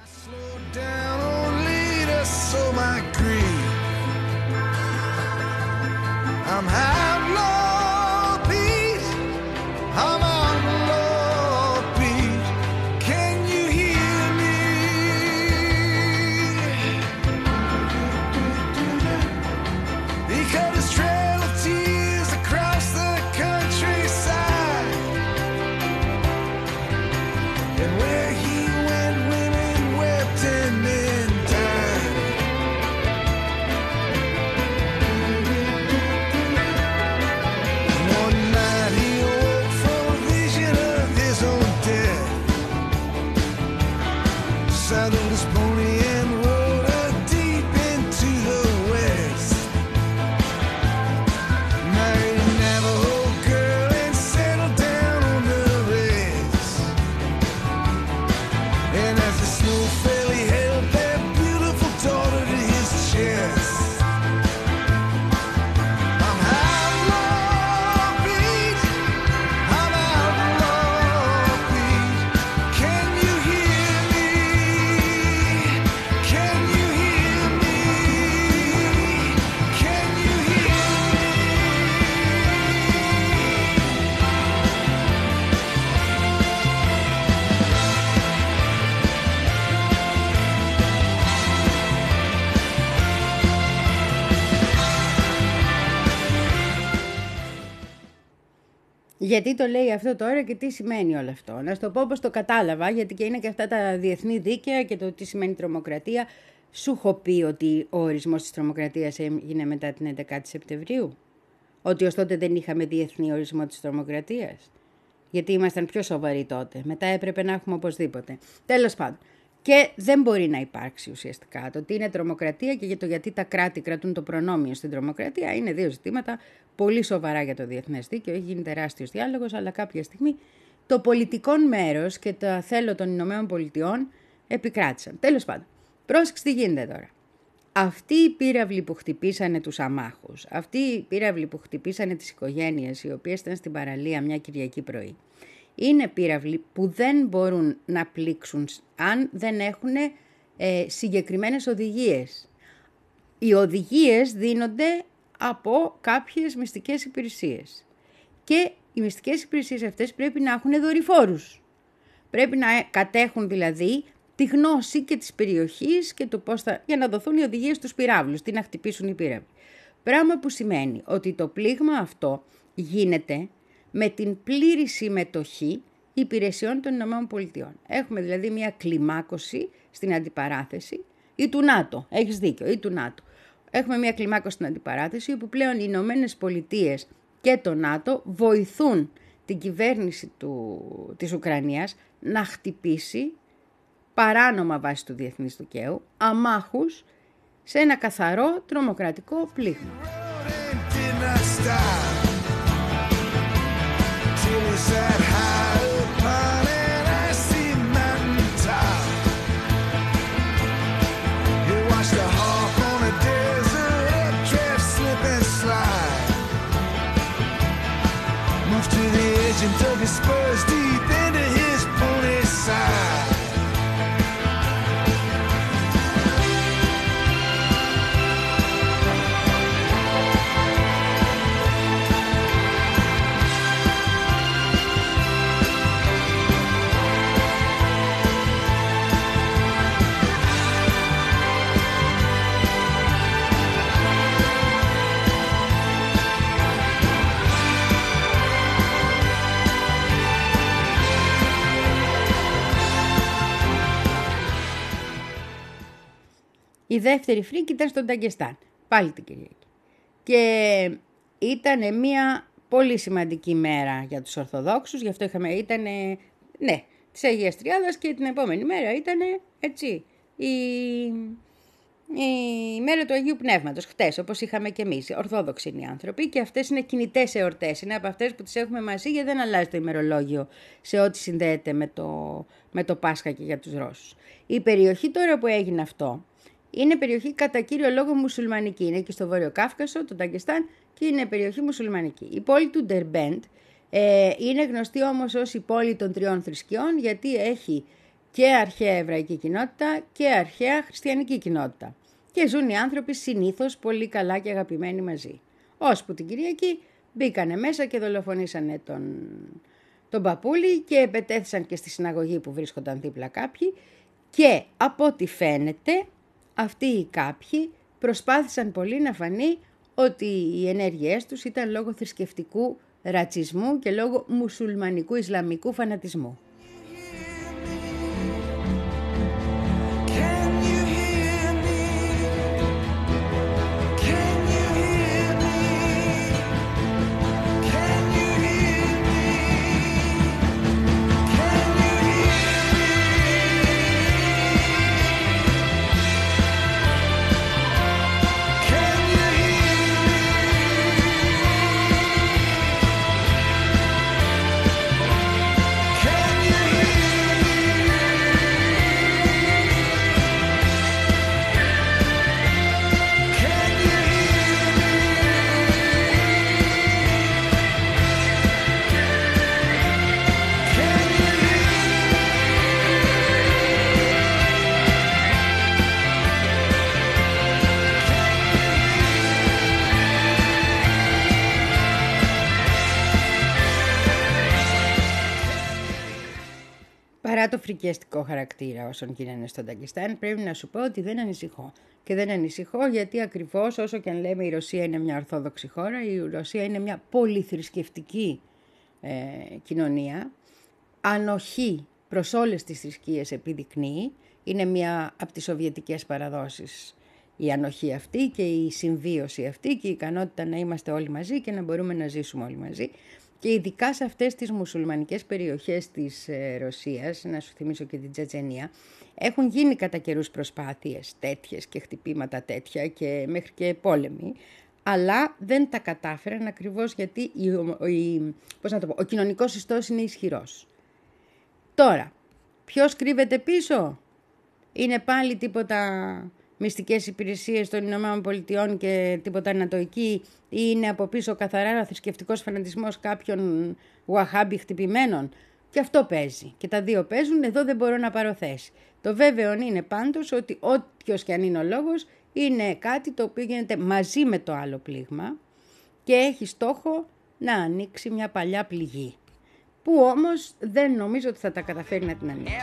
Γιατί το λέει αυτό τώρα και τι σημαίνει όλο αυτό. Να σου το πω όπως το κατάλαβα, γιατί και είναι και αυτά τα διεθνή δίκαια και το τι σημαίνει τρομοκρατία. Σου έχω πει ότι ο ορισμός της τρομοκρατίας έγινε μετά την έντεκα Σεπτεμβρίου. Ότι ως τότε δεν είχαμε διεθνή ορισμό της τρομοκρατίας. Γιατί ήμασταν πιο σοβαροί τότε. Μετά έπρεπε να έχουμε οπωσδήποτε. Τέλος πάντων. Και δεν μπορεί να υπάρξει ουσιαστικά. Το τι είναι τρομοκρατία και για το γιατί τα κράτη κρατούν το προνόμιο στην τρομοκρατία είναι δύο ζητήματα πολύ σοβαρά για το διεθνές δίκαιο. Έχει γίνει τεράστιος διάλογος, αλλά κάποια στιγμή το πολιτικό μέρος και τα θέλω των Ηνωμένων Πολιτειών επικράτησαν. Τέλος πάντων, πρόσεξε τι γίνεται τώρα. Αυτοί οι πύραυλοι που χτυπήσανε τους αμάχους, αυτοί οι πύραυλοι που χτυπήσανε τις οικογένειες οι οποίες ήταν στην παραλία μια Κυριακή πρωί, είναι πύραυλοι που δεν μπορούν να πλήξουν αν δεν έχουν ε, συγκεκριμένες οδηγίες. Οι οδηγίες δίνονται από κάποιες μυστικές υπηρεσίες. Και οι μυστικές υπηρεσίες αυτές πρέπει να έχουν δορυφόρους. Πρέπει να κατέχουν δηλαδή τη γνώση και της περιοχής και το πώς θα, για να δοθούν οι οδηγίες στους πυράβλους, τι να χτυπήσουν οι πύραυλοι. Πράγμα που σημαίνει ότι το πλήγμα αυτό γίνεται με την πλήρη συμμετοχή υπηρεσιών των Ηνωμένων Πολιτειών. Έχουμε δηλαδή μια κλιμάκωση στην αντιπαράθεση ή του ΝΑΤΟ, έχεις δίκιο, ή του ΝΑΤΟ. Έχουμε μια κλιμάκωση στην αντιπαράθεση όπου πλέον οι Ηνωμένες Πολιτείες και το ΝΑΤΟ βοηθούν την κυβέρνηση του, της Ουκρανίας να χτυπήσει παράνομα βάσει του διεθνούς δικαίου αμάχους σε ένα καθαρό τρομοκρατικό πλήγμα. And dug his spurs deep into his pony's side. Η δεύτερη φρίκη ήταν στον Νταγκεστάν, πάλι την Κυριακή. Και ήταν μια πολύ σημαντική μέρα για τους Ορθοδόξους, γι' αυτό είχαμε, ήταν, ναι, της Αγίας Τριάδας και την επόμενη μέρα ήταν έτσι η, η μέρα του Αγίου Πνεύματος, χτες, όπως είχαμε και εμείς. Ορθόδοξοι είναι οι άνθρωποι και αυτές είναι κινητές εορτές. Είναι από αυτές που τις έχουμε μαζί γιατί δεν αλλάζει το ημερολόγιο σε ό,τι συνδέεται με το, με το Πάσχα και για τους Ρώσους. Η περιοχή τώρα που έγινε αυτό είναι περιοχή κατά κύριο λόγο μουσουλμανική. Είναι και στο Βόρειο Κάφκασο, το Νταγκεστάν, και είναι περιοχή μουσουλμανική. Η πόλη του Ντερμπέντ ε, είναι γνωστή όμως ως η πόλη των τριών θρησκειών, γιατί έχει και αρχαία εβραϊκή κοινότητα και αρχαία χριστιανική κοινότητα. Και ζουν οι άνθρωποι συνήθως πολύ καλά και αγαπημένοι μαζί. Ώσπου την Κυριακή μπήκανε μέσα και δολοφονήσανε τον, τον παππούλη και επετέθησαν και στη συναγωγή που βρίσκονταν δίπλα κάποιοι, και από ό,τι φαίνεται αυτοί οι κάποιοι προσπάθησαν πολύ να φανεί ότι οι ενέργειές τους ήταν λόγω θρησκευτικού ρατσισμού και λόγω μουσουλμανικού ισλαμικού φανατισμού. Παρά το φρικιαστικό χαρακτήρα όσων γίνανε στον Νταγκεστάν, πρέπει να σου πω ότι δεν ανησυχώ. Και δεν ανησυχώ γιατί ακριβώς όσο και αν λέμε η Ρωσία είναι μια ορθόδοξη χώρα, η Ρωσία είναι μια πολυθρησκευτική ε, κοινωνία. Ανοχή προς όλες τις θρησκείες επιδεικνύει. Είναι μια από τις σοβιετικές παραδόσεις η ανοχή αυτή και η συμβίωση αυτή και η ικανότητα να είμαστε όλοι μαζί και να μπορούμε να ζήσουμε όλοι μαζί. Και ειδικά σε αυτές τις μουσουλμανικές περιοχές της ε, Ρωσίας, να σου θυμίσω και την Τσετσενία, έχουν γίνει κατά καιρούς προσπάθειες τέτοιες και χτυπήματα τέτοια και μέχρι και πόλεμοι, αλλά δεν τα κατάφεραν ακριβώς γιατί η, η, πώς να το πω, ο κοινωνικός ιστός είναι ισχυρός. Τώρα, ποιος κρύβεται πίσω? Είναι πάλι τίποτα μυστικές υπηρεσίες των Ηνωμένων Πολιτειών και τίποτα ανατοϊκή, ή είναι από πίσω καθαρά θρησκευτικός φανατισμός κάποιων Ουαχάμπι χτυπημένων? Και αυτό παίζει. Και τα δύο παίζουν, εδώ δεν μπορώ να πάρω θέση. Το βέβαιο είναι πάντως ότι όποιος και αν είναι ο λόγος, είναι κάτι το οποίο γίνεται μαζί με το άλλο πλήγμα και έχει στόχο να ανοίξει μια παλιά πληγή, που όμως δεν νομίζω ότι θα τα καταφέρει να την ανοίξει.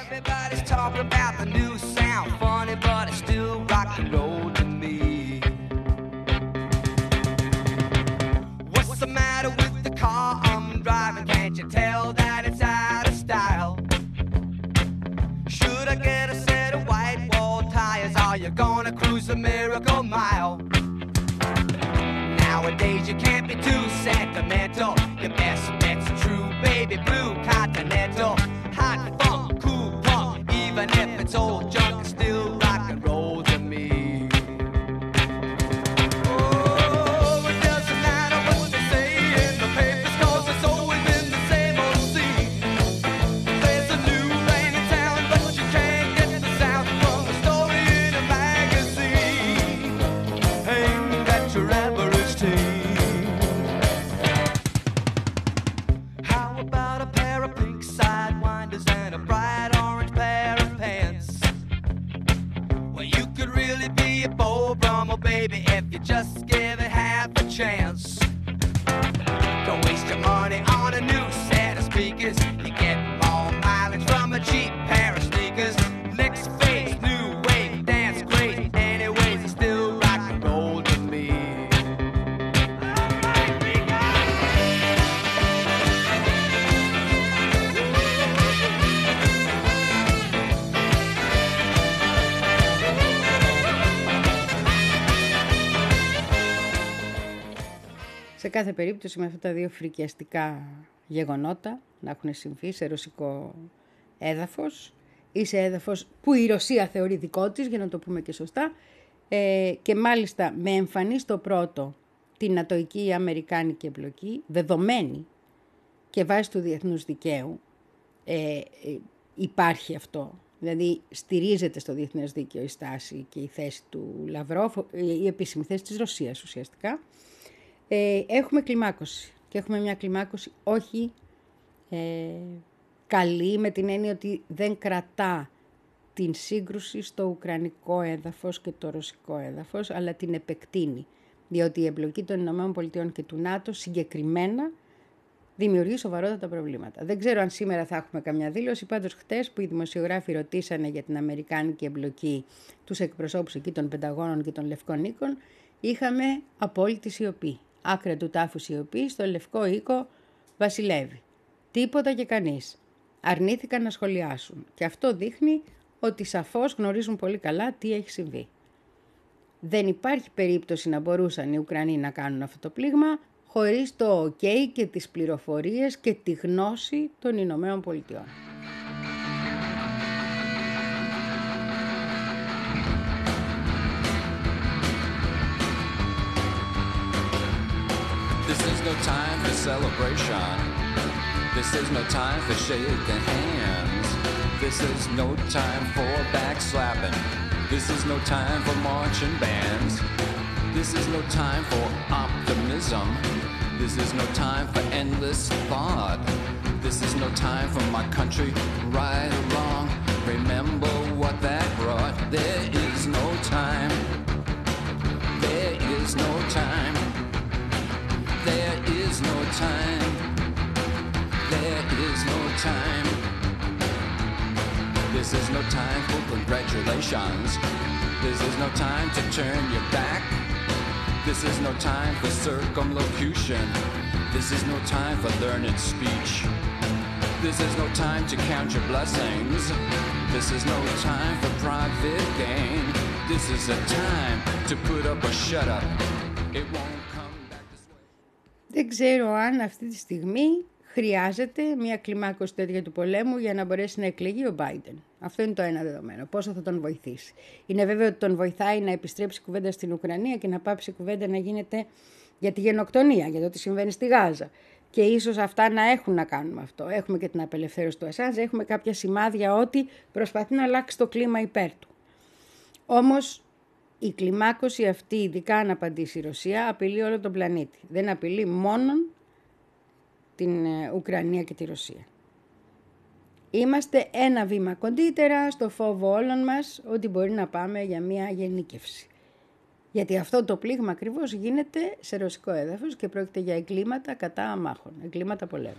Nowadays you can't be too sentimental. Your best bet's true baby blue continental. Hot funk, cool punk, even if it's old junk, it's still rock and roll to me. Oh, it doesn't matter what they say in the papers, 'cause it's always been the same old scene. There's a new rain in town, but you can't get the sound from a story in a magazine aimed at your average teen. How about a pair of pink sidewinders and a bright orange pair of pants? Well, you could really be a Beau Brummel, baby, if you just give it half a chance. Don't waste your money on a new set of speakers. You get more mileage from a cheap pair of sneakers. Next phase, new wave, dance great. Anyways, it's still rock and roll to me. Σε κάθε περίπτωση με αυτά τα δύο φρικιαστικά γεγονότα να έχουν συμβεί σε ρωσικό έδαφος ή σε έδαφος που η Ρωσία θεωρεί δικό της, για να το πούμε και σωστά, ε, και μάλιστα με εμφανή στο πρώτο την νατοϊκή ή αμερικάνικη εμπλοκή, δεδομένη και βάσει του διεθνούς δικαίου, ε, ε, υπάρχει αυτό. Δηλαδή στηρίζεται στο διεθνές δίκαιο η στάση και η θέση του Λαυρόφ, η επίσημη θέση της Ρωσίας ουσιαστικά. Ε, έχουμε κλιμάκωση και έχουμε μια κλιμάκωση όχι ε, καλή, με την έννοια ότι δεν κρατά την σύγκρουση στο ουκρανικό έδαφος και το ρωσικό έδαφος, αλλά την επεκτείνει, διότι η εμπλοκή των ΗΠΑ και του ΝΑΤΟ συγκεκριμένα δημιουργεί σοβαρότατα προβλήματα. Δεν ξέρω αν σήμερα θα έχουμε καμιά δήλωση, πάντως χτες που οι δημοσιογράφοι ρωτήσανε για την αμερικάνικη εμπλοκή τους εκπροσώπους εκεί των Πενταγώνων και των Λευκών Οίκων, είχαμε απόλυτη σιωπή. Άκρα του τάφου σιωπή, στο Λευκό Οίκο βασιλεύει. Τίποτα και κανείς. Αρνήθηκαν να σχολιάσουν. Και αυτό δείχνει ότι σαφώς γνωρίζουν πολύ καλά τι έχει συμβεί. Δεν υπάρχει περίπτωση να μπορούσαν οι Ουκρανοί να κάνουν αυτό το πλήγμα χωρίς το OK και τις πληροφορίες και τη γνώση των Ηνωμένων Πολιτειών. This is no time for celebration. This is no time for shaking hands. This is no time for backslapping. This is no time for marching bands. This is no time for optimism. This is no time for endless thought. This is no time for my country, right or wrong. Remember what that brought. There is no time. There is no time. There is no time. There is no time. This is no time for congratulations. This is no time to turn your back. This is no time for circumlocution. This is no time for learned speech. This is no time to count your blessings. This is no time for private gain. This is a time to put up or shut up. It won't come back this way. Δεν ξέρω αν αυτή τη στιγμή χρειάζεται μια κλιμάκωση τέτοια του πολέμου για να μπορέσει να εκλεγεί ο Biden. Αυτό είναι το ένα δεδομένο. Πόσο θα τον βοηθήσει. Είναι βέβαιο ότι τον βοηθάει να επιστρέψει κουβέντα στην Ουκρανία και να πάψει κουβέντα να γίνεται για τη γενοκτονία, για το τι συμβαίνει στη Γάζα. Και ίσως αυτά να έχουν να κάνουν με αυτό. Έχουμε και την απελευθέρωση του Ασάντζ, έχουμε κάποια σημάδια ότι προσπαθεί να αλλάξει το κλίμα υπέρ του. Όμως η κλιμάκωση αυτή, ειδικά αν απαντήσει η Ρωσία, απειλεί όλο τον πλανήτη. Δεν απειλεί μόνον την Ουκρανία και τη Ρωσία. Είμαστε ένα βήμα κοντύτερα στο φόβο όλων μας ότι μπορεί να πάμε για μια γενίκευση. Γιατί αυτό το πλήγμα ακριβώς γίνεται σε ρωσικό έδαφος και πρόκειται για εγκλήματα κατά αμάχων, εγκλήματα πολέμου.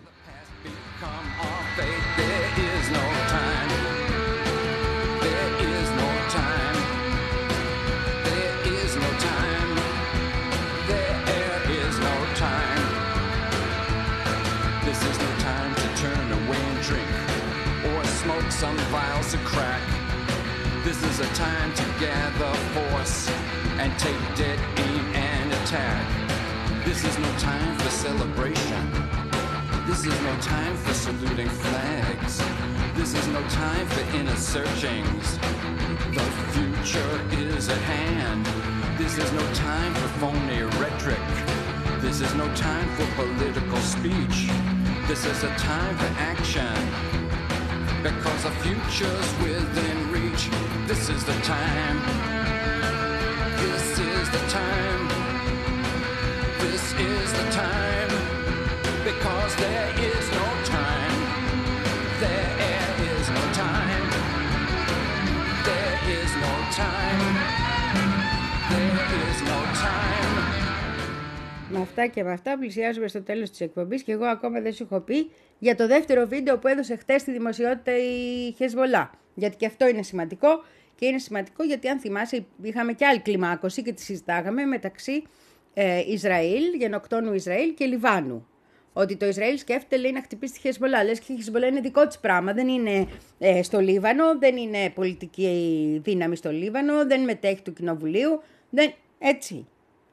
This is no time to turn away and drink or smoke some vials of crack. This is a time to gather force and take dead aim and attack. This is no time for celebration. This is no time for saluting flags. This is no time for inner searchings. The future is at hand. This is no time for phony rhetoric. This is no time for political speech. This is a time for action, because the future's within reach. This is the time. This is the time. This is the time, because there is no time. There is no time. There is no time. There is no time. Με αυτά και με αυτά πλησιάζουμε στο τέλος της εκπομπής και εγώ ακόμα δεν σου έχω πει για το δεύτερο βίντεο που έδωσε χτες στη δημοσιότητα η Χεσβολά. Γιατί και αυτό είναι σημαντικό και είναι σημαντικό γιατί αν θυμάσαι είχαμε και άλλη κλιμάκωση και τη συζητάγαμε μεταξύ ε, Ισραήλ, γενοκτόνου Ισραήλ και Λιβάνου. Ότι το Ισραήλ σκέφτεται λέει να χτυπήσει τη Χεσβολά. Λες και η Χεσβολά είναι δικό της πράγμα. Δεν είναι ε, στο Λίβανο, δεν είναι πολιτική δύναμη στο Λίβανο, δεν μετέχει του κοινοβουλίου. Δεν... Έτσι.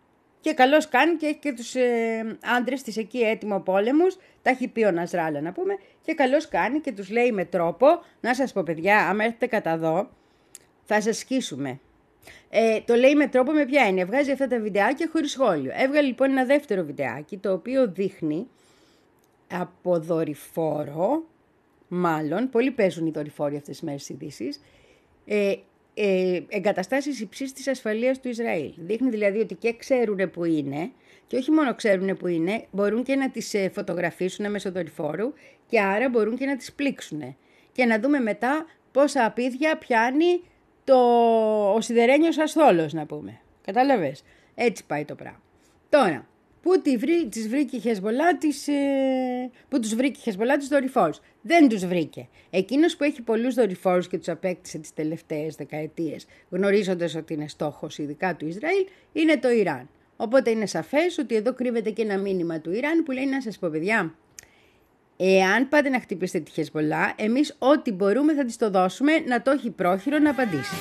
Και καλώς κάνει και έχει και τους ε, άντρες της εκεί έτοιμο πόλεμους. Τα έχει πει ο Νασράλα να πούμε. Και καλώς κάνει και τους λέει με τρόπο, να σας πω παιδιά, άμα έρθετε κατά εδώ, θα σας σκίσουμε. Ε, το λέει με τρόπο με ποια έννοια. Βγάζει αυτά τα βιντεάκια χωρίς σχόλιο. Έβγαλε λοιπόν ένα δεύτερο βιντεάκι, το οποίο δείχνει από δορυφόρο, μάλλον, πολλοί παίζουν οι δορυφόροι αυτές τις μέρες στις ειδήσεις, ε, ε, εγκαταστάσεις υψής της ασφαλείας του Ισραήλ. Δείχνει δηλαδή ότι και ξέρουν που είναι, και όχι μόνο ξέρουν που είναι, μπορούν και να τις ε, φωτογραφίσουν μέσω δορυφόρου και άρα μπορούν και να τις πλήξουν. Και να δούμε μετά πόσα απίδια πιάνει το, ο σιδερένιος ασθόλος, να πούμε. Κατάλαβες. Έτσι πάει το πράγμα. Τώρα, πού τη βρή, τις βρήκε η Χεσμολά, τις, ε, πού τους βρήκε η Χεσμολά τους δορυφόρους. Δεν τους βρήκε. Εκείνος που έχει πολλούς δορυφόρους και τους απέκτησε τις τελευταίες δεκαετίες, γνωρίζοντας ότι είναι στόχος ειδικά του Ισραήλ, είναι το Ιράν. Οπότε είναι σαφές ότι εδώ κρύβεται και ένα μήνυμα του Ιράν που λέει να σας πω παιδιά, εάν πάτε να χτυπήσετε τη Χεσμολά, εμείς ό,τι μπορούμε θα της το δώσουμε να το έχει πρόχειρο να απαντήσει.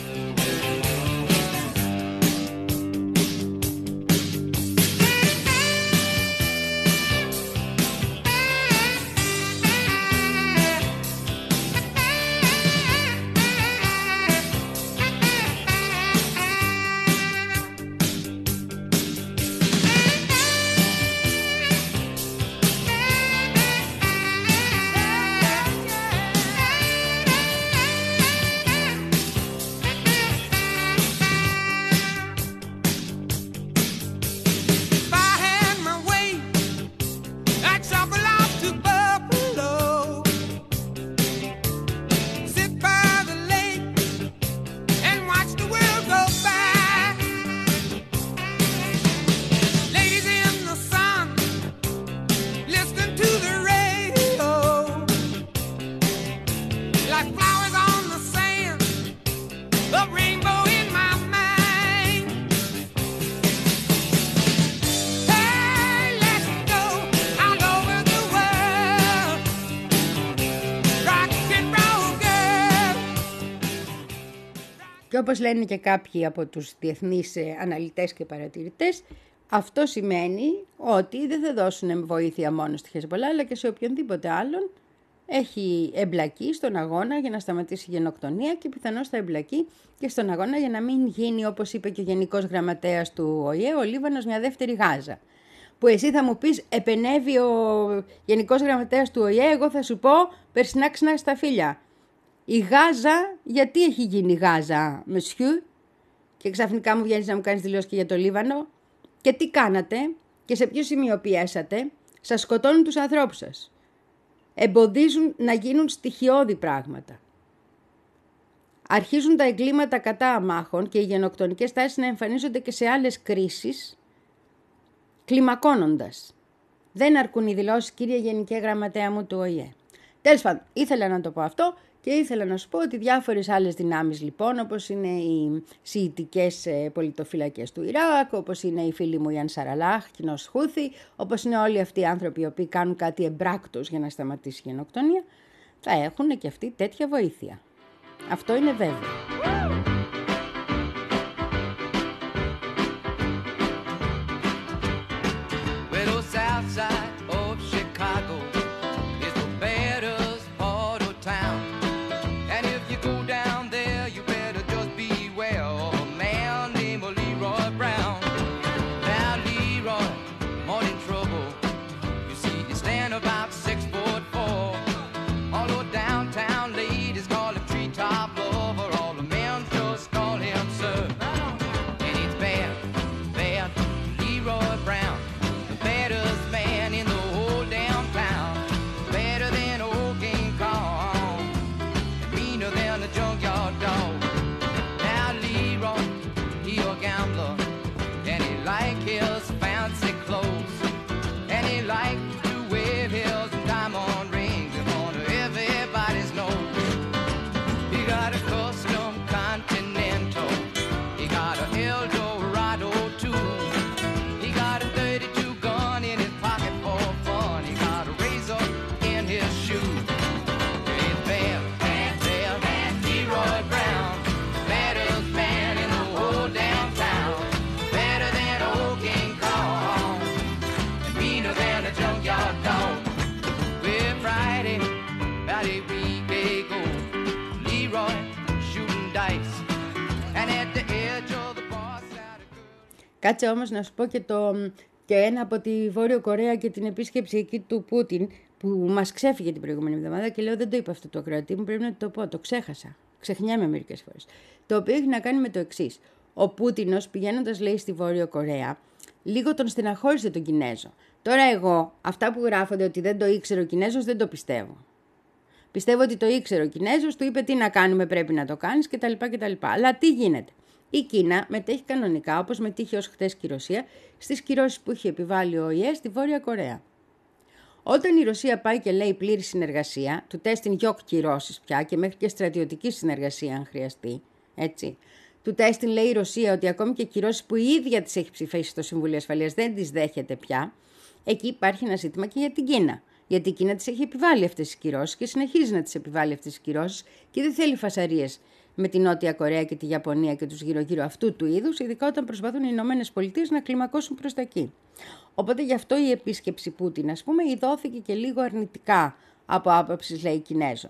Και όπως λένε και κάποιοι από τους διεθνείς αναλυτές και παρατηρητές, αυτό σημαίνει ότι δεν θα δώσουν βοήθεια μόνο στη Χεσμολά, αλλά και σε οποιονδήποτε άλλον έχει εμπλακεί στον αγώνα για να σταματήσει η γενοκτονία και πιθανώς θα εμπλακεί και στον αγώνα για να μην γίνει, όπως είπε και ο Γενικός Γραμματέας του Ο Ε Ε, ο Λίβανος μια δεύτερη Γάζα. Που εσύ θα μου πεις, επενεύει ο Γενικός Γραμματέας του Ο Ε Ε, εγώ θα σου πω, περσινά ξυνά στα φίλια. Η Γάζα, γιατί έχει γίνει Γάζα, μεσιού, και ξαφνικά μου βγαίνεις να μου κάνεις δηλώσεις και για το Λίβανο, και τι κάνατε και σε ποιο σημείο πιέσατε, σας σκοτώνουν τους ανθρώπους σας. Εμποδίζουν να γίνουν στοιχειώδη πράγματα. Αρχίζουν τα εγκλήματα κατά αμάχων και οι γενοκτονικές τάσεις να εμφανίζονται και σε άλλες κρίσεις, κλιμακώνοντας. Δεν αρκούν οι δηλώσεις, κύριε Γενική Γραμματέα μου του Ο Ε Ε. Τέλος πάντων, ήθελα να το πω αυτό. Και ήθελα να σου πω ότι διάφορες άλλες δυνάμεις λοιπόν, όπως είναι οι σιητικές πολιτοφυλακές του Ιράκ, όπως είναι οι φίλοι μου οι Ανσαραλάχ, κοινός Χούθη, όπως είναι όλοι αυτοί οι άνθρωποι οι οποίοι κάνουν κάτι εμπράκτος για να σταματήσει η γενοκτονία, θα έχουν και αυτοί τέτοια βοήθεια. Αυτό είναι βέβαιο. All the downtown ladies call him treetop lover. All the men And at the edge of the bar sat a girl. Κάτσε όμως να σου πω και, το, και ένα από τη Βόρειο Κορέα και την επίσκεψη εκεί του Πούτιν που μας ξέφυγε την προηγούμενη εβδομάδα και λέω δεν το είπα αυτό το ακροατή μου, πρέπει να το πω, το ξέχασα. Ξεχνιάμαι μερικές φορές. Το οποίο έχει να κάνει με το εξής. Ο Πούτινος πηγαίνοντας λέει στη Βόρειο Κορέα, λίγο τον στεναχώρησε τον Κινέζο. Τώρα εγώ, αυτά που γράφονται ότι δεν το ήξερε ο Κινέζος δεν το πιστεύω. Πιστεύω ότι το ήξερε ο Κινέζος, του είπε τι να κάνουμε, πρέπει να το κάνεις κτλ. κτλ. Αλλά τι γίνεται. Η Κίνα μετέχει κανονικά, όπως μετήχε ως χτες και η Ρωσία, στις κυρώσεις που είχε επιβάλει ο Ο Η Ε στη Βόρεια Κορέα. Όταν η Ρωσία πάει και λέει πλήρη συνεργασία, του τέστην γιοκ κυρώσεις πια και μέχρι και στρατιωτική συνεργασία αν χρειαστεί, έτσι. Του τέστην λέει η Ρωσία ότι ακόμη και κυρώσεις που η ίδια τις έχει ψηφίσει στο Συμβούλιο Ασφαλείας δεν τις δέχεται πια, εκεί υπάρχει ένα ζήτημα και για την Κίνα. Γιατί η Κίνα τις έχει επιβάλει αυτές τις κυρώσεις και συνεχίζει να τις επιβάλλει αυτές τις κυρώσεις και δεν θέλει φασαρίες με την Νότια Κορέα και τη Ιαπωνία και τους γύρω-γύρω αυτού του είδους, ειδικά όταν προσπαθούν οι Ηνωμένες Πολιτείες να κλιμακώσουν προς τα εκεί. Οπότε γι' αυτό η επίσκεψη Πούτιν, ας πούμε, ειδώθηκε και λίγο αρνητικά από άποψης, λέει, Κινέζων.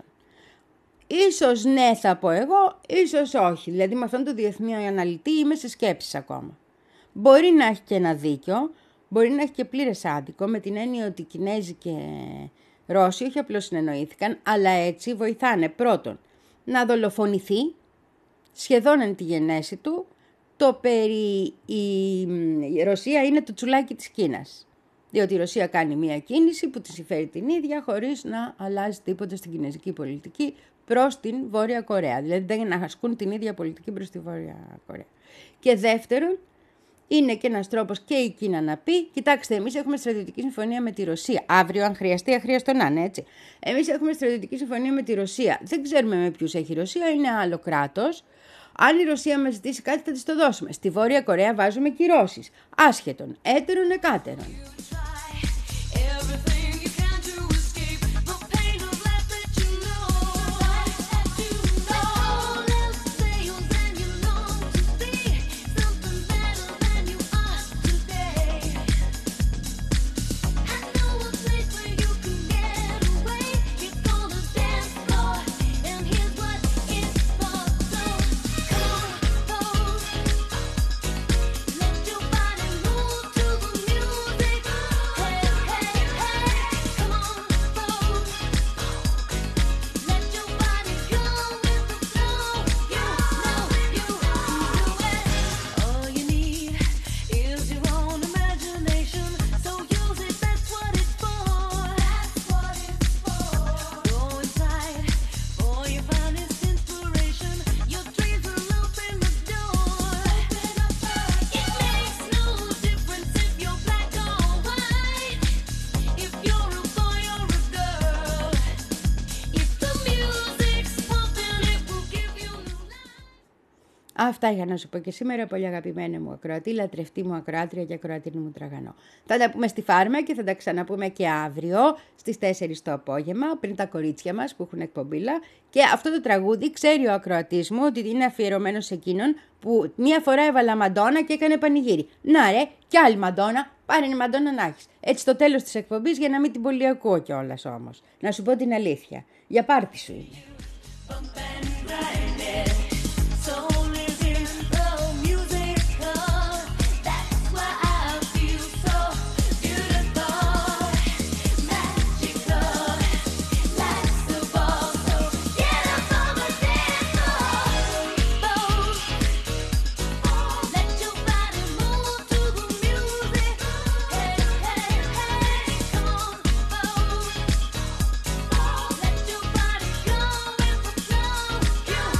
Ίσως ναι θα πω εγώ, ίσως όχι. Δηλαδή με αυτόν τον διεθνή αναλυτή είμαι σε σκέψεις ακόμα. Μπορεί να έχει και ένα δίκιο, μπορεί να έχει και πλήρες άδικο, με την έννοια ότι οι Κινέζοι και Ρώσοι όχι απλώς συνεννοήθηκαν, αλλά έτσι βοηθάνε πρώτον να δολοφονηθεί, σχεδόν εν τη γενέση του, το περί η Ρωσία είναι το τσουλάκι της Κίνας. Διότι η Ρωσία κάνει μια κίνηση που τη συμφέρει την ίδια χωρίς να αλλάζει τίποτα στην κινέζικη πολιτική προς την Βόρεια Κορέα. Δηλαδή δεν ασκούν την ίδια πολιτική προς τη Βόρεια Κορέα. Και δεύτερον, είναι και ένας τρόπος και η Κίνα να πει, κοιτάξτε, εμείς έχουμε στρατιωτική συμφωνία με τη Ρωσία. Αύριο, αν χρειαστεί, αχρίαστο να είναι έτσι. Εμείς έχουμε στρατιωτική συμφωνία με τη Ρωσία. Δεν ξέρουμε με ποιους έχει η Ρωσία, είναι άλλο κράτος. Αν η Ρωσία μας ζητήσει κάτι, θα της το δώσουμε. Στη Βόρεια Κορέα βάζουμε κυρώσεις. Άσχετον, έτερον εκάτερον. Αυτά για να σου πω και σήμερα, πολύ αγαπημένη μου ακροατή, λατρευτή μου ακροάτρια και ακροατήνη μου τραγανό. Θα τα πούμε στη Φάρμα και θα τα ξαναπούμε και αύριο στις τέσσερις το απόγευμα, πριν τα κορίτσια μας που έχουν εκπομπίλα. Και αυτό το τραγούδι ξέρει ο ακροατής μου ότι είναι αφιερωμένο σε εκείνον που μία φορά έβαλα Μαντόνα και έκανε πανηγύρι. Να ρε, κι άλλη Μαντόνα, πάρε η Μαντόνα να έχεις. Έτσι στο τέλος της εκπομπής για να μην την πολύ ακούω κιόλας όμως. Να σου πω την αλήθεια, για πάρτι σου είναι. You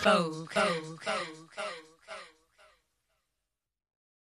folk, folk, folk, folk.